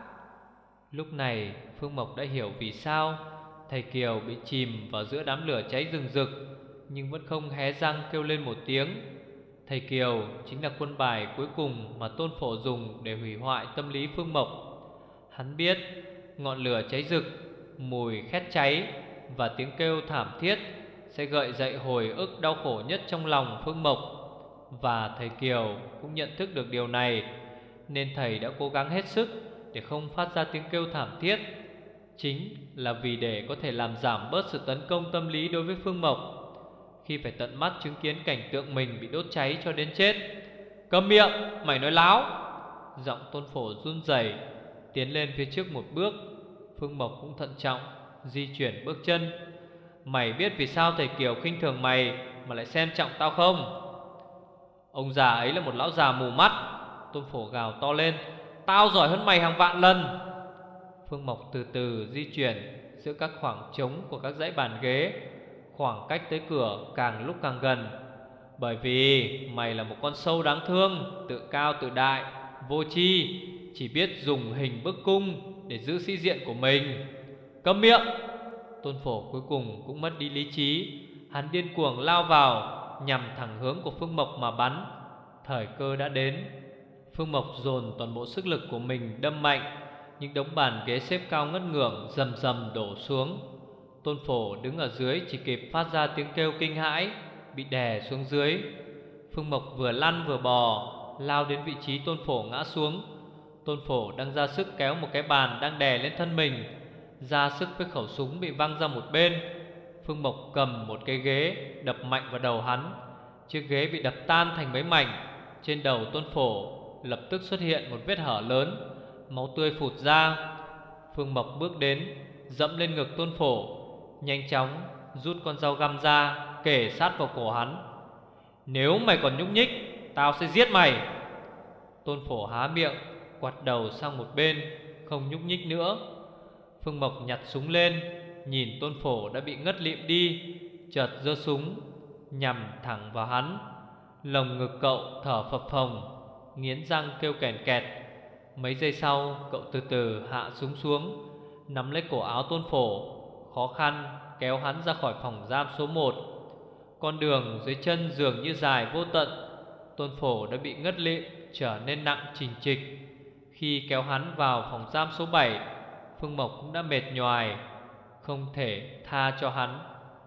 Lúc này Phương Mộc đã hiểu vì sao thầy Kiều bị chìm vào giữa đám lửa cháy rừng rực, nhưng vẫn không hé răng kêu lên một tiếng. Thầy Kiều chính là quân bài cuối cùng mà Tôn Phổ dùng để hủy hoại tâm lý Phương Mộc. Hắn biết ngọn lửa cháy rực, mùi khét cháy và tiếng kêu thảm thiết sẽ gợi dậy hồi ức đau khổ nhất trong lòng Phương Mộc. Và thầy Kiều cũng nhận thức được điều này, nên thầy đã cố gắng hết sức để không phát ra tiếng kêu thảm thiết, chính là vì để có thể làm giảm bớt sự tấn công tâm lý đối với Phương Mộc khi phải tận mắt chứng kiến cảnh tượng mình bị đốt cháy cho đến chết. Câm miệng, mày nói láo! Giọng Tôn Phổ run rẩy tiến lên phía trước một bước. Phương Mộc cũng thận trọng di chuyển bước chân. Mày biết vì sao thầy Kiều khinh thường mày mà lại xem trọng tao không? Ông già ấy là một lão già mù mắt. Tôn Phổ gào to lên. Tao giỏi hơn mày hàng vạn lần. Phương Mộc từ từ di chuyển giữa các khoảng trống của các dãy bàn ghế. Khoảng cách tới cửa càng lúc càng gần. Bởi vì mày là một con sâu đáng thương, tự cao tự đại, vô tri, chỉ biết dùng hình bức cung để giữ sĩ diện của mình. Câm miệng! Tôn Phổ cuối cùng cũng mất đi lý trí. Hắn điên cuồng lao vào, nhằm thẳng hướng của Phương Mộc mà bắn. Thời cơ đã đến. Phương Mộc dồn toàn bộ sức lực của mình đâm mạnh. Những đống bàn ghế xếp cao ngất ngưởng rầm rầm đổ xuống. Tôn Phổ đứng ở dưới chỉ kịp phát ra tiếng kêu kinh hãi, bị đè xuống dưới. Phương Mộc vừa lăn vừa bò lao đến vị trí Tôn Phổ ngã xuống. Tôn Phổ đang ra sức kéo một cái bàn đang đè lên thân mình, ra sức với khẩu súng bị văng ra một bên. Phương Mộc cầm một cái ghế đập mạnh vào đầu hắn. Chiếc ghế bị đập tan thành mấy mảnh. Trên đầu Tôn Phổ lập tức xuất hiện một vết hở lớn, máu tươi phụt ra. Phương Mộc bước đến, dẫm lên ngực Tôn Phổ, nhanh chóng rút con dao găm ra, kề sát vào cổ hắn. Nếu mày còn nhúc nhích, tao sẽ giết mày. Tôn Phổ há miệng, quặt đầu sang một bên, không nhúc nhích nữa. Phương Mộc nhặt súng lên, nhìn Tôn Phổ đã bị ngất lịm đi, chợt giơ súng nhằm thẳng vào hắn. Lồng ngực cậu thở phập phồng, nghiến răng kêu kèn kẹt. Mấy giây sau, cậu từ từ hạ súng xuống, nắm lấy cổ áo Tôn Phổ, khó khăn kéo hắn ra khỏi phòng giam số một. Con đường dưới chân dường như dài vô tận. Tôn Phổ đã bị ngất lịm, trở nên nặng chình chịch. Khi kéo hắn vào phòng giam số bảy, Phương Mộc cũng đã mệt nhoài, không thể tha cho hắn.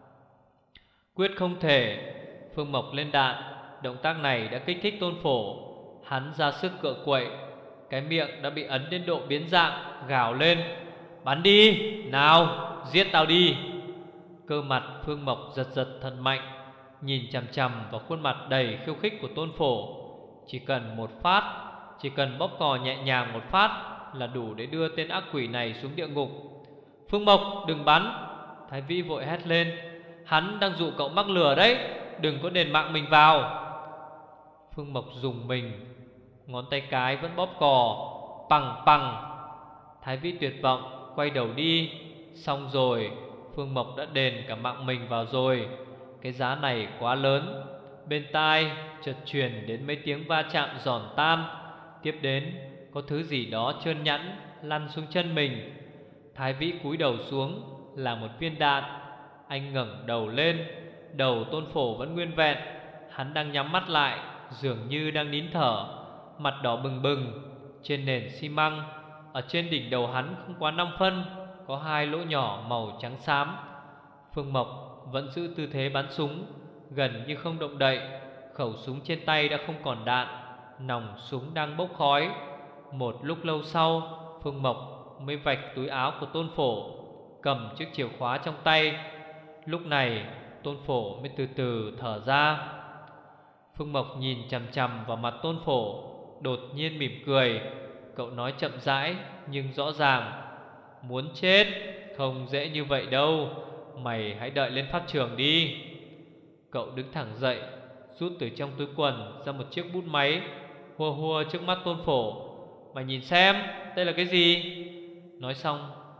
Quyết không thể. Phương Mộc lên đạn. Động tác này đã kích thích Tôn Phổ. Hắn ra sức cựa quậy, cái miệng đã bị ấn đến độ biến dạng, gào lên. Bắn đi, nào, giết tao đi. Cơ mặt Phương Mộc giật giật thật mạnh, nhìn chằm chằm vào khuôn mặt đầy khiêu khích của Tôn Phổ. Chỉ cần một phát, chỉ cần bóp cò nhẹ nhàng một phát là đủ để đưa tên ác quỷ này xuống địa ngục. Phương Mộc, đừng bắn! Thái Vĩ vội hét lên. Hắn đang dụ cậu mắc lừa đấy, đừng có đền mạng mình vào. Phương Mộc dùng mình, ngón tay cái vẫn bóp cò. Pằng pằng. Thái Vĩ tuyệt vọng quay đầu đi. Xong rồi, Phương Mộc đã đền cả mạng mình vào rồi. Cái giá này quá lớn. Bên tai chợt truyền đến mấy tiếng va chạm giòn tan. Tiếp đến có thứ gì đó trơn nhẵn lăn xuống chân mình. Thái Vĩ cúi đầu xuống là một viên đạn. Anh ngẩng đầu lên, đầu Tôn Phổ vẫn nguyên vẹn. Hắn đang nhắm mắt lại, dường như đang nín thở, mặt đỏ bừng bừng. Trên nền xi măng, ở trên đỉnh đầu hắn không quá năm phân, có hai lỗ nhỏ màu trắng xám. Phương Mộc vẫn giữ tư thế bắn súng, gần như không động đậy. Khẩu súng trên tay đã không còn đạn, nòng súng đang bốc khói. Một lúc lâu sau, Phương Mộc mới vạch túi áo của Tôn Phổ, cầm chiếc chìa khóa trong tay. Lúc này Tôn Phổ mới từ từ thở ra. Phương Mộc nhìn chằm chằm vào mặt Tôn Phổ, đột nhiên mỉm cười. Cậu nói chậm rãi nhưng rõ ràng. Muốn chết không dễ như vậy đâu. Mày hãy đợi lên pháp trường đi. Cậu đứng thẳng dậy, rút từ trong túi quần ra một chiếc bút máy, hùa hùa trước mắt Tôn Phổ. Mày nhìn xem, đây là cái gì? Nói xong,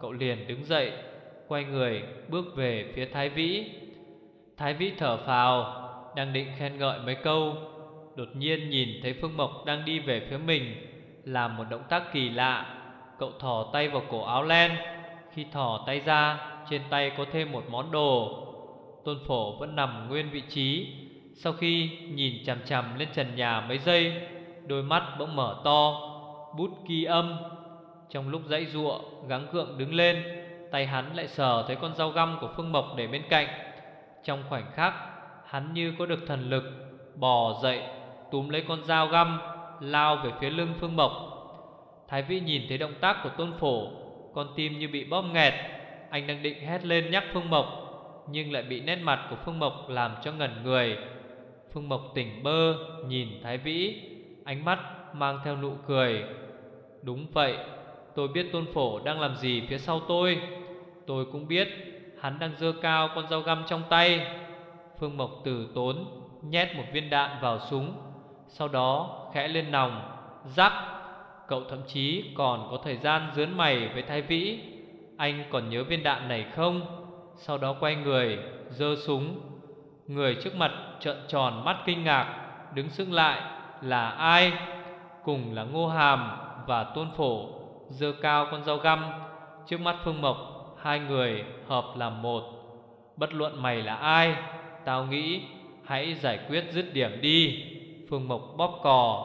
cậu liền đứng dậy, quay người bước về phía Thái Vĩ. Thái Vĩ thở phào, đang định khen ngợi mấy câu, đột nhiên nhìn thấy Phương Mộc đang đi về phía mình, làm một động tác kỳ lạ. Cậu thò tay vào cổ áo len. Khi thò tay ra, trên tay có thêm một món đồ. Tôn Phổ vẫn nằm nguyên vị trí. Sau khi nhìn chằm chằm lên trần nhà mấy giây, đôi mắt bỗng mở to. Bút ghi âm. Trong lúc giãy giụa gắng gượng đứng lên, tay hắn lại sờ thấy con dao găm của Phương Mộc để bên cạnh. Trong khoảnh khắc, hắn như có được thần lực, bò dậy, túm lấy con dao găm, lao về phía lưng Phương Mộc. Thái Vĩ nhìn thấy động tác của Tôn Phổ, con tim như bị bóp nghẹt. Anh đang định hét lên nhắc Phương Mộc, nhưng lại bị nét mặt của Phương Mộc làm cho ngẩn người. Phương Mộc tỉnh bơ nhìn Thái Vĩ, ánh mắt mang theo nụ cười. Đúng vậy, tôi biết Tôn Phổ đang làm gì phía sau tôi. Tôi cũng biết hắn đang giơ cao con dao găm trong tay. Phương Mộc từ tốn nhét một viên đạn vào súng, sau đó khẽ lên nòng. Rắc. Cậu thậm chí còn có thời gian giớn mày với Thái Vĩ. Anh còn nhớ viên đạn này không? Sau đó quay người giơ súng. Người trước mặt trợn tròn mắt kinh ngạc. Đứng sững lại là ai? Cùng là Ngô Hàm và Tôn Phổ, giơ cao con dao găm. Trước mắt Phương Mộc, hai người hợp làm một. Bất luận mày là ai, tao nghĩ hãy giải quyết dứt điểm đi. Phương Mộc bóp cò.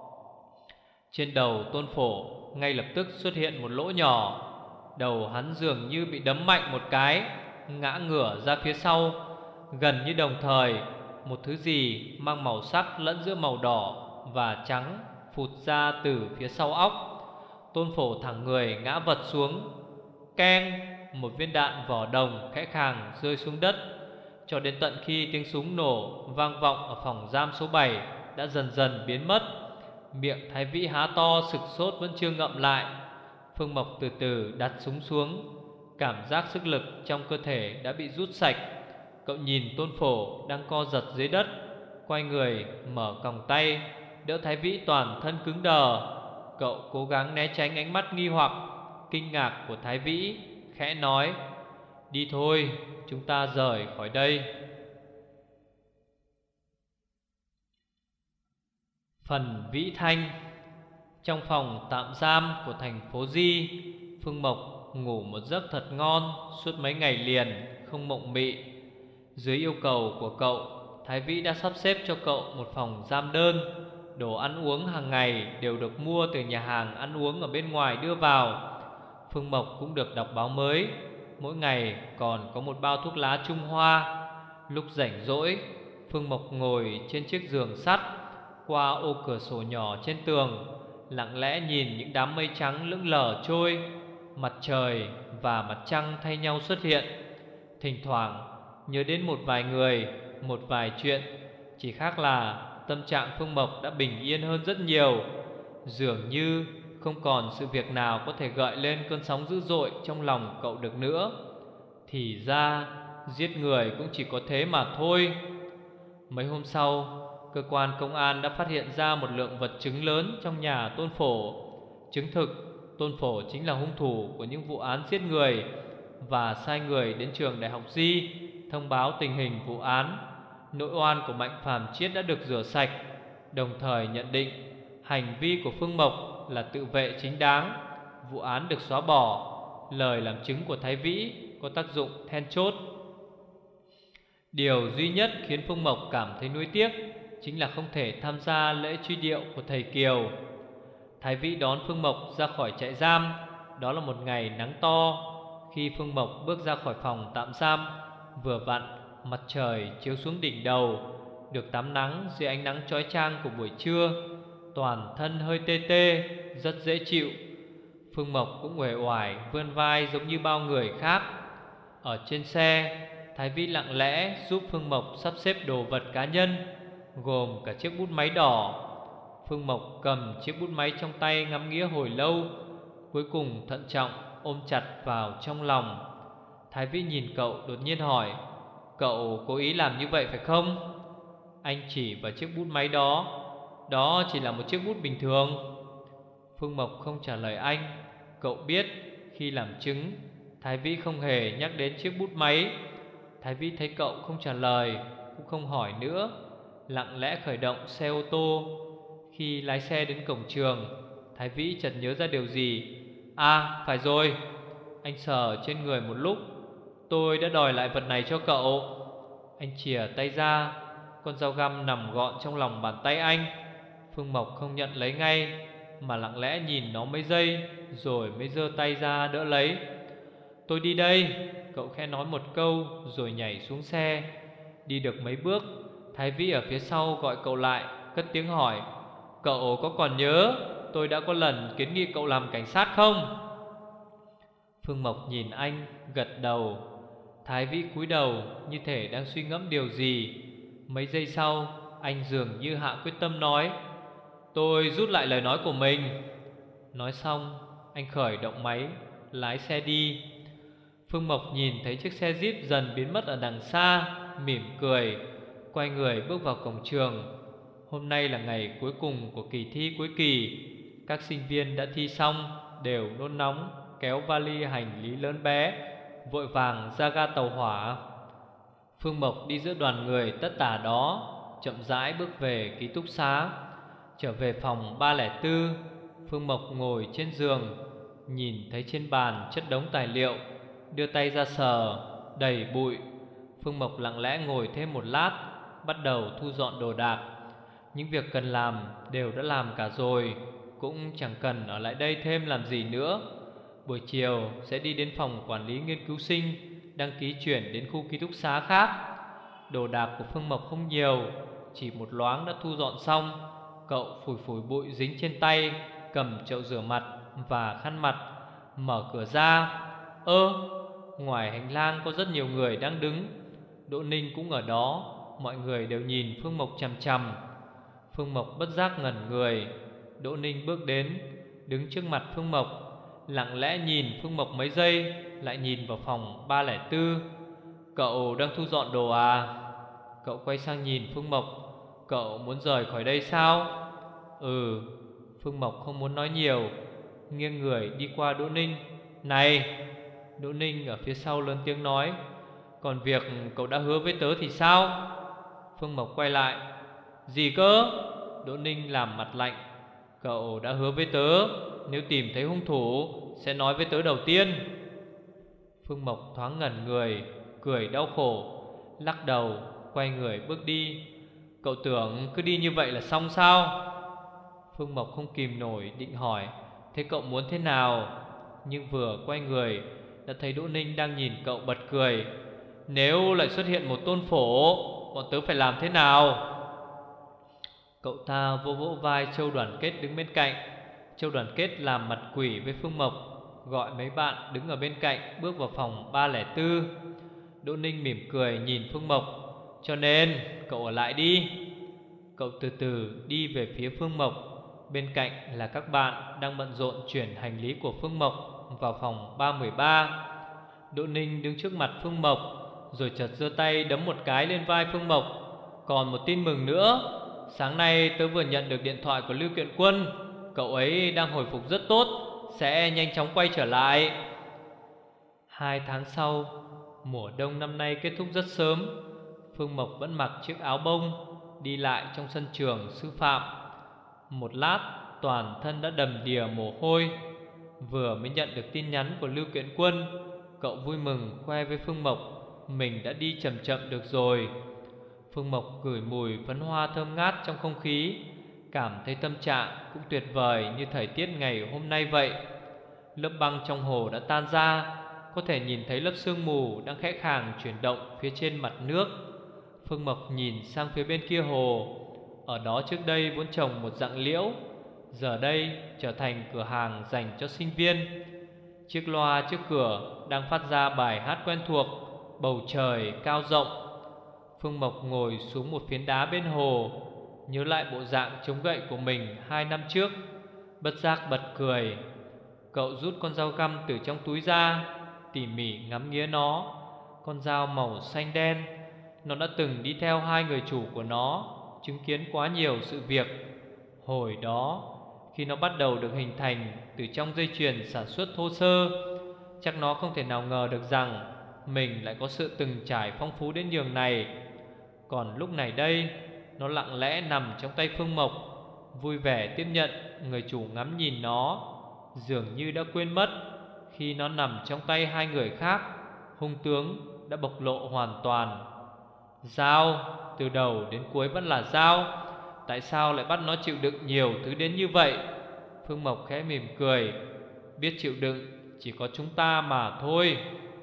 Trên đầu Tôn Phổ ngay lập tức xuất hiện một lỗ nhỏ. Đầu hắn dường như bị đấm mạnh một cái, ngã ngửa ra phía sau. Gần như đồng thời, một thứ gì mang màu sắc lẫn giữa màu đỏ và trắng phụt ra từ phía sau óc. Tôn Phổ thẳng người ngã vật xuống. Keng. Một viên đạn vỏ đồng khẽ khàng rơi xuống đất. Cho đến tận khi tiếng súng nổ vang vọng ở phòng giam số bảy đã dần dần biến mất. Miệng Thái Vĩ há to sực sốt vẫn chưa ngậm lại. Phương Mộc từ từ đặt súng xuống. Cảm giác sức lực trong cơ thể đã bị rút sạch. Cậu nhìn Tôn Phổ đang co giật dưới đất, quay người mở còng tay đỡ Thái Vĩ toàn thân cứng đờ. Cậu cố gắng né tránh ánh mắt nghi hoặc, kinh ngạc của Thái Vĩ, khẽ nói: Đi thôi, chúng ta rời khỏi đây. Phần Vĩ Thanh. Trong phòng tạm giam của thành phố Di, Phương Mộc ngủ một giấc thật ngon suốt mấy ngày liền, không mộng mị. Dưới yêu cầu của cậu, Thái Vĩ đã sắp xếp cho cậu một phòng giam đơn. Đồ ăn uống hàng ngày đều được mua từ nhà hàng ăn uống ở bên ngoài đưa vào. Phương Mộc cũng được đọc báo mới. Mỗi ngày còn có một bao thuốc lá Trung Hoa. Lúc rảnh rỗi, Phương Mộc ngồi trên chiếc giường sắt, qua ô cửa sổ nhỏ trên tường, lặng lẽ nhìn những đám mây trắng lững lờ trôi. Mặt trời và mặt trăng thay nhau xuất hiện. Thỉnh thoảng nhớ đến một vài người, một vài chuyện. Chỉ khác là tâm trạng Phương Mộc đã bình yên hơn rất nhiều. Dường như không còn sự việc nào có thể gợi lên cơn sóng dữ dội trong lòng cậu được nữa. Thì ra giết người cũng chỉ có thế mà thôi. Mấy hôm sau, cơ quan công an đã phát hiện ra một lượng vật chứng lớn trong nhà Tôn Phổ. Chứng thực Tôn Phổ chính là hung thủ của những vụ án giết người, và sai người đến trường Đại học Di thông báo tình hình vụ án. Nỗi oan của Mạnh Phàm Chiết đã được rửa sạch, đồng thời nhận định hành vi của Phương Mộc là tự vệ chính đáng. Vụ án được xóa bỏ. Lời làm chứng của Thái Vĩ có tác dụng then chốt. Điều duy nhất khiến Phương Mộc cảm thấy nuối tiếc chính là không thể tham gia lễ truy điệu của thầy Kiều. Thái Vĩ đón Phương Mộc ra khỏi trại giam. Đó là một ngày nắng to. Khi Phương Mộc bước ra khỏi phòng tạm giam, vừa vặn mặt trời chiếu xuống đỉnh đầu, được tắm nắng dưới ánh nắng chói chang của buổi trưa. Toàn thân hơi tê tê, rất dễ chịu. Phương Mộc cũng uể oải vươn vai giống như bao người khác. Ở trên xe, Thái Vĩ lặng lẽ giúp Phương Mộc sắp xếp đồ vật cá nhân, gồm cả chiếc bút máy đỏ. Phương Mộc cầm chiếc bút máy trong tay ngắm nghía hồi lâu, cuối cùng thận trọng ôm chặt vào trong lòng. Thái Vĩ nhìn cậu đột nhiên hỏi: Cậu cố ý làm như vậy phải không? Anh chỉ vào chiếc bút máy đó. Đó chỉ là một chiếc bút bình thường. Phương Mộc không trả lời anh. Cậu biết Khi làm chứng, Thái Vĩ không hề nhắc đến chiếc bút máy. Thái Vĩ thấy cậu không trả lời, cũng không hỏi nữa, lặng lẽ khởi động xe ô tô. Khi lái xe đến cổng trường, Thái Vĩ chợt nhớ ra điều gì. À, phải rồi. Anh sờ trên người một lúc. Tôi đã đòi lại vật này cho cậu. Anh chìa tay ra. Con dao găm nằm gọn trong lòng bàn tay anh. Phương Mộc không nhận lấy ngay, mà lặng lẽ nhìn nó mấy giây, rồi mới giơ tay ra đỡ lấy. Tôi đi đây. Cậu khẽ nói một câu rồi nhảy xuống xe. Đi được mấy bước, Thái Vĩ ở phía sau gọi cậu lại, cất tiếng hỏi. Cậu có còn nhớ tôi đã có lần kiến nghị cậu làm cảnh sát không? Phương Mộc nhìn anh, gật đầu. Thái Vĩ cúi đầu như thể đang suy ngẫm điều gì. Mấy giây sau, anh dường như hạ quyết tâm nói. Tôi rút lại lời nói của mình. Nói xong, anh khởi động máy, lái xe đi. Phương Mộc nhìn thấy chiếc xe Jeep dần biến mất ở đằng xa, mỉm cười, quay người bước vào cổng trường. Hôm nay là ngày cuối cùng của kỳ thi cuối kỳ. Các sinh viên đã thi xong đều nôn nóng kéo vali hành lý lớn bé, vội vàng ra ga tàu hỏa. Phương Mộc đi giữa đoàn người tất tả đó, chậm rãi bước về ký túc xá. Trở về phòng ba không bốn, Phương Mộc ngồi trên giường, nhìn thấy trên bàn chất đống tài liệu, đưa tay ra sờ, đầy bụi. Phương Mộc lặng lẽ ngồi thêm một lát, bắt đầu thu dọn đồ đạc. Những việc cần làm đều đã làm cả rồi, cũng chẳng cần ở lại đây thêm làm gì nữa. Buổi chiều sẽ đi đến phòng quản lý nghiên cứu sinh, đăng ký chuyển đến khu ký túc xá khác. Đồ đạc của Phương Mộc không nhiều, chỉ một loáng đã thu dọn xong. Cậu phủi phủi bụi dính trên tay, cầm chậu rửa mặt và khăn mặt, mở cửa ra. Ơ, ngoài hành lang có rất nhiều người đang đứng. Đỗ Ninh cũng ở đó. Mọi người đều nhìn Phương Mộc chằm chằm. Phương Mộc bất giác ngẩn người. Đỗ Ninh bước đến, đứng trước mặt Phương Mộc, lặng lẽ nhìn Phương Mộc mấy giây, lại nhìn vào phòng ba không bốn. Cậu đang thu dọn đồ à? Cậu quay sang nhìn Phương Mộc. Cậu muốn rời khỏi đây sao? Ừ. Phương Mộc không muốn nói nhiều, nghiêng người đi qua Đỗ Ninh. Này! Đỗ Ninh ở phía sau lớn tiếng nói. Còn việc cậu đã hứa với tớ thì sao? Phương Mộc quay lại. Gì cơ? Đỗ Ninh làm mặt lạnh. Cậu đã hứa với tớ, nếu tìm thấy hung thủ sẽ nói với tớ đầu tiên. Phương Mộc thoáng ngẩn người, cười đau khổ, lắc đầu, quay người bước đi. Cậu tưởng cứ đi như vậy là xong sao? Phương Mộc không kìm nổi định hỏi thế cậu muốn thế nào, nhưng vừa quay người đã thấy Đỗ Ninh đang nhìn cậu bật cười. Nếu lại xuất hiện một tôn phổ, bọn tớ phải làm thế nào? Cậu ta vỗ vỗ vai Châu Đoàn Kết đứng bên cạnh. Châu Đoàn Kết làm mặt quỷ với Phương Mộc, gọi mấy bạn đứng ở bên cạnh bước vào phòng ba không bốn. Đỗ Ninh mỉm cười nhìn Phương Mộc. Cho nên cậu ở lại đi. Cậu từ từ đi về phía Phương Mộc. Bên cạnh là các bạn đang bận rộn chuyển hành lý của Phương Mộc vào phòng ba một ba. Đỗ Ninh đứng trước mặt Phương Mộc, rồi chợt giơ tay đấm một cái lên vai Phương Mộc. Còn một tin mừng nữa. Sáng nay tớ vừa nhận được điện thoại của Lưu Kiện Quân. Cậu ấy đang hồi phục rất tốt, sẽ nhanh chóng quay trở lại. Hai tháng sau, mùa đông năm nay kết thúc rất sớm. Phương Mộc vẫn mặc chiếc áo bông, đi lại trong sân trường sư phạm. Một lát, toàn thân đã đầm đìa mồ hôi. Vừa mới nhận được tin nhắn của Lưu Kiện Quân, cậu vui mừng khoe với Phương Mộc mình đã đi chậm chậm được rồi. Phương Mộc ngửi mùi phấn hoa thơm ngát trong không khí, cảm thấy tâm trạng cũng tuyệt vời như thời tiết ngày hôm nay vậy. Lớp băng trong hồ đã tan ra, có thể nhìn thấy lớp sương mù đang khẽ khàng chuyển động phía trên mặt nước. Phương Mộc nhìn sang phía bên kia hồ. Ở đó trước đây vốn trồng một rặng liễu, giờ đây trở thành cửa hàng dành cho sinh viên. Chiếc loa trước cửa đang phát ra bài hát quen thuộc, Bầu trời cao rộng. Phương Mộc ngồi xuống một phiến đá bên hồ, nhớ lại bộ dạng chống gậy của mình hai năm trước, bất giác bật cười. Cậu rút con dao găm từ trong túi ra, tỉ mỉ ngắm nghía nó. Con dao màu xanh đen, nó đã từng đi theo hai người chủ của nó, chứng kiến quá nhiều sự việc. Hồi đó, khi nó bắt đầu được hình thành từ trong dây chuyền sản xuất thô sơ, chắc nó không thể nào ngờ được rằng mình lại có sự từng trải phong phú đến nhường này. Còn lúc này đây, nó lặng lẽ nằm trong tay Phương Mộc, vui vẻ tiếp nhận người chủ ngắm nhìn nó, dường như đã quên mất khi nó nằm trong tay hai người khác, hung tướng đã bộc lộ hoàn toàn. Dao, từ đầu đến cuối vẫn là dao. Tại sao lại bắt nó chịu đựng nhiều thứ đến như vậy? Phương Mộc khẽ mỉm cười. Biết chịu đựng chỉ có chúng ta mà thôi.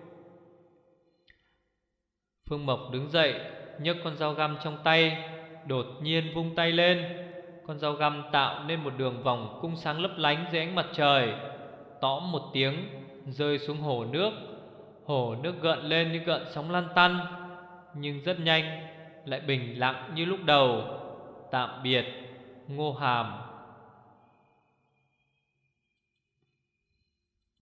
Phương Mộc đứng dậy, nhấc con dao găm trong tay, đột nhiên vung tay lên. Con dao găm tạo nên một đường vòng cung sáng lấp lánh dưới ánh mặt trời. Tõm một tiếng rơi xuống hồ nước. Hồ nước gợn lên như gợn sóng lăn tăn, nhưng rất nhanh lại bình lặng như lúc đầu. Tạm biệt Ngô Hàm.